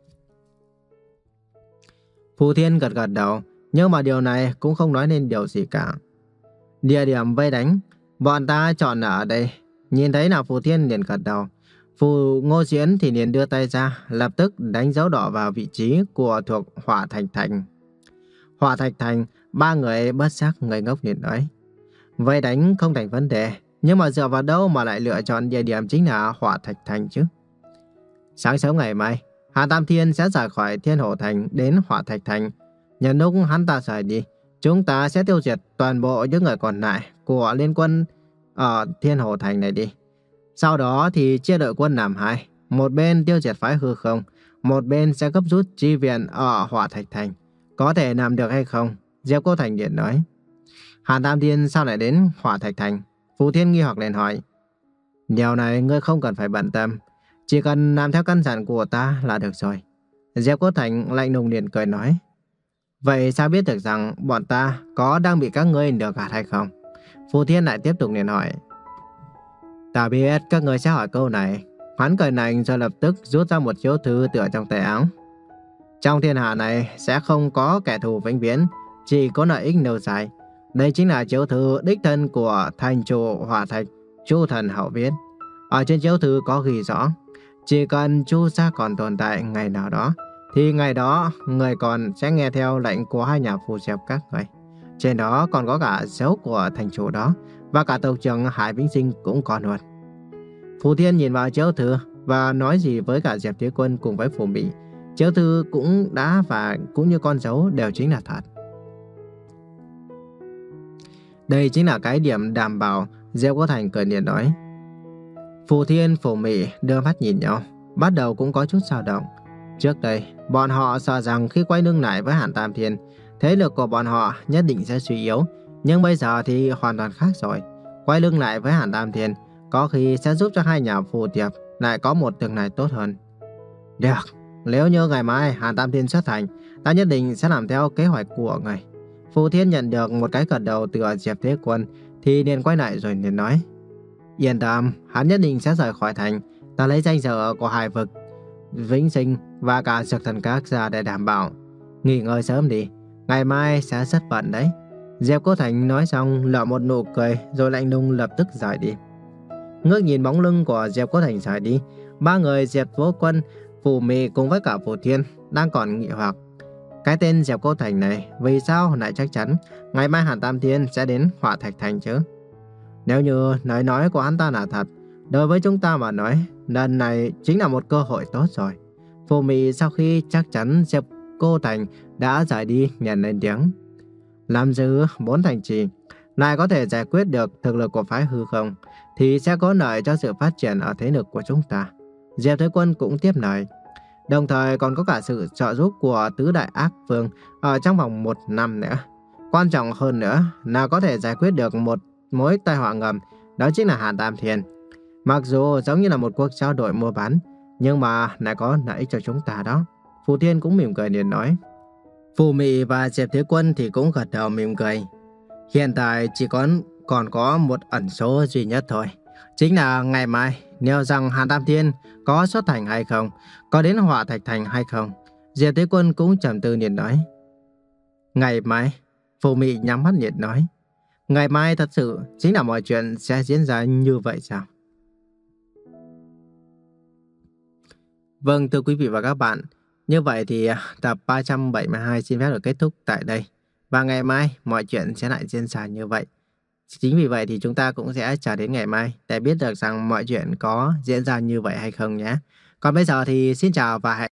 Phù Thiên gật gật đầu, nhưng mà điều này cũng không nói nên điều gì cả. Địa điểm vây đánh, bọn ta chọn ở đây. Nhìn thấy là Phù Thiên liền gật đầu. Phù Ngô Diễn thì liền đưa tay ra, lập tức đánh dấu đỏ vào vị trí của thuộc Hỏa Thạch Thành. Hỏa Thạch Thành, ba người bất giác người ngốc liền nói. Vây đánh không thành vấn đề, nhưng mà dựa vào đâu mà lại lựa chọn địa điểm chính là Hỏa Thạch Thành chứ? Sáng sớm ngày mai, Hàn Tam Thiên sẽ rời khỏi Thiên Hổ Thành đến Hỏa Thạch Thành. Nhân lúc hắn ta rời đi, chúng ta sẽ tiêu diệt toàn bộ những người còn lại của liên quân ở Thiên Hổ Thành này đi. Sau đó thì chia đội quân làm hai. Một bên tiêu diệt phái hư không, một bên sẽ gấp rút chi viện ở Hỏa Thạch Thành. Có thể làm được hay không? Diệp Cô Thành điện nói. Hàn Tam Thiên sao lại đến Hỏa Thạch Thành? Phù Thiên nghi hoặc liền hỏi. Điều này ngươi không cần phải bận tâm, chỉ cần làm theo căn dặn của ta là được rồi. Diệp Cô Thành lạnh lùng liền cười nói. Vậy sao biết được rằng bọn ta có đang bị các ngươi lừa gạt hay không? Phù Thiên lại tiếp tục liền hỏi. Ta biết các ngươi sẽ hỏi câu này. Hắn cười lạnh rồi lập tức rút ra một chiếu thư tựa trong tay áo. Trong thiên hạ này sẽ không có kẻ thù vĩnh viễn, chỉ có lợi ích lâu dài. Đây chính là chiếu thư đích thân của thành chủ Hỏa Thạch, Chu Thần Hậu viết. Ở trên chiếu thư có ghi rõ, chỉ cần Chu gia còn tồn tại ngày nào đó, thì ngày đó người còn sẽ nghe theo lệnh của hai nhà phù diệp các người. Trên đó còn có cả dấu của thành chủ đó, và cả tộc trưởng Hải Vĩnh Sinh cũng còn luôn. Phù Thiên nhìn vào chiếu thư và nói gì với cả Diệp Thế Quân cùng với Phù Mị. Chiếu thư cũng đã và cũng như con dấu đều chính là thật. Đây chính là cái điểm đảm bảo. Diệp Cô Thành cười liền nói. Phù Thiên, Phù Mị đưa mắt nhìn nhau, bắt đầu cũng có chút dao động. Trước đây, bọn họ sợ rằng khi quay lưng lại với Hàn Tam Thiên, thế lực của bọn họ nhất định sẽ suy yếu. Nhưng bây giờ thì hoàn toàn khác rồi. Quay lưng lại với Hàn Tam Thiên có khi sẽ giúp cho hai nhà phù diệp lại có một tương lai tốt hơn. Được, nếu như ngày mai Hàn Tam Thiên xuất thành, ta nhất định sẽ làm theo kế hoạch của ngài. Phù Thiên nhận được một cái gật đầu từ Diệp Thế Quân thì liền quay lại rồi liền nói. Yên tâm, hắn nhất định sẽ rời khỏi thành. Ta lấy danh dự của hai vực Vĩnh Sinh và cả Dược Thần Các ra để đảm bảo. Nghỉ ngơi sớm đi, ngày mai sẽ rất bận đấy. Diệp Cô Thành nói xong lở một nụ cười rồi lạnh lùng lập tức rời đi. Ngước nhìn bóng lưng của Diệp Cô Thành rời đi, ba người Diệp Vô Quân, Phù Mị cùng với cả Phù Thiên đang còn nghi hoặc. Cái tên Diệp Cô Thành này vì sao lại chắc chắn ngày mai Hàn Tam Thiên sẽ đến Hỏa Thạch Thành chứ? Nếu như nói nói của hắn ta là thật, đối với chúng ta mà nói, lần này chính là một cơ hội tốt rồi. Phù Mị sau khi chắc chắn Diệp Cô Thành đã rời đi nhận lên tiếng. Làm giữ bốn thành trì, lại có thể giải quyết được thực lực của phái hư không, thì sẽ có lợi cho sự phát triển ở thế lực của chúng ta. Diệp Thế Quân cũng tiếp lời. Đồng thời còn có cả sự trợ giúp của tứ đại ác vương ở trong vòng một năm nữa. Quan trọng hơn nữa là có thể giải quyết được một mối tai họa ngầm, đó chính là Hàn Tam Thiên. Mặc dù giống như là một cuộc trao đổi mua bán, nhưng mà lại có lợi ích cho chúng ta đó. Phù Thiên cũng mỉm cười liền nói. Phù Mị và Diệp Thế Quân thì cũng gật đầu mỉm cười. Hiện tại chỉ còn, còn có một ẩn số duy nhất thôi. Chính là ngày mai, nếu rằng Hàn Tam Thiên có xuất thành hay không, có đến Hỏa Thạch Thành hay không. Diệp Thế Quân cũng trầm tư liền nói. Ngày mai, Phù Mị nhắm mắt liền nói. Ngày mai thật sự chính là mọi chuyện sẽ diễn ra như vậy sao? Vâng, thưa quý vị và các bạn, như vậy thì tập ba trăm bảy mươi hai xin phép được kết thúc tại đây. Và ngày mai mọi chuyện sẽ lại diễn ra như vậy. Chính vì vậy thì chúng ta cũng sẽ chờ đến ngày mai để biết được rằng mọi chuyện có diễn ra như vậy hay không nhé. Còn bây giờ thì xin chào và hẹn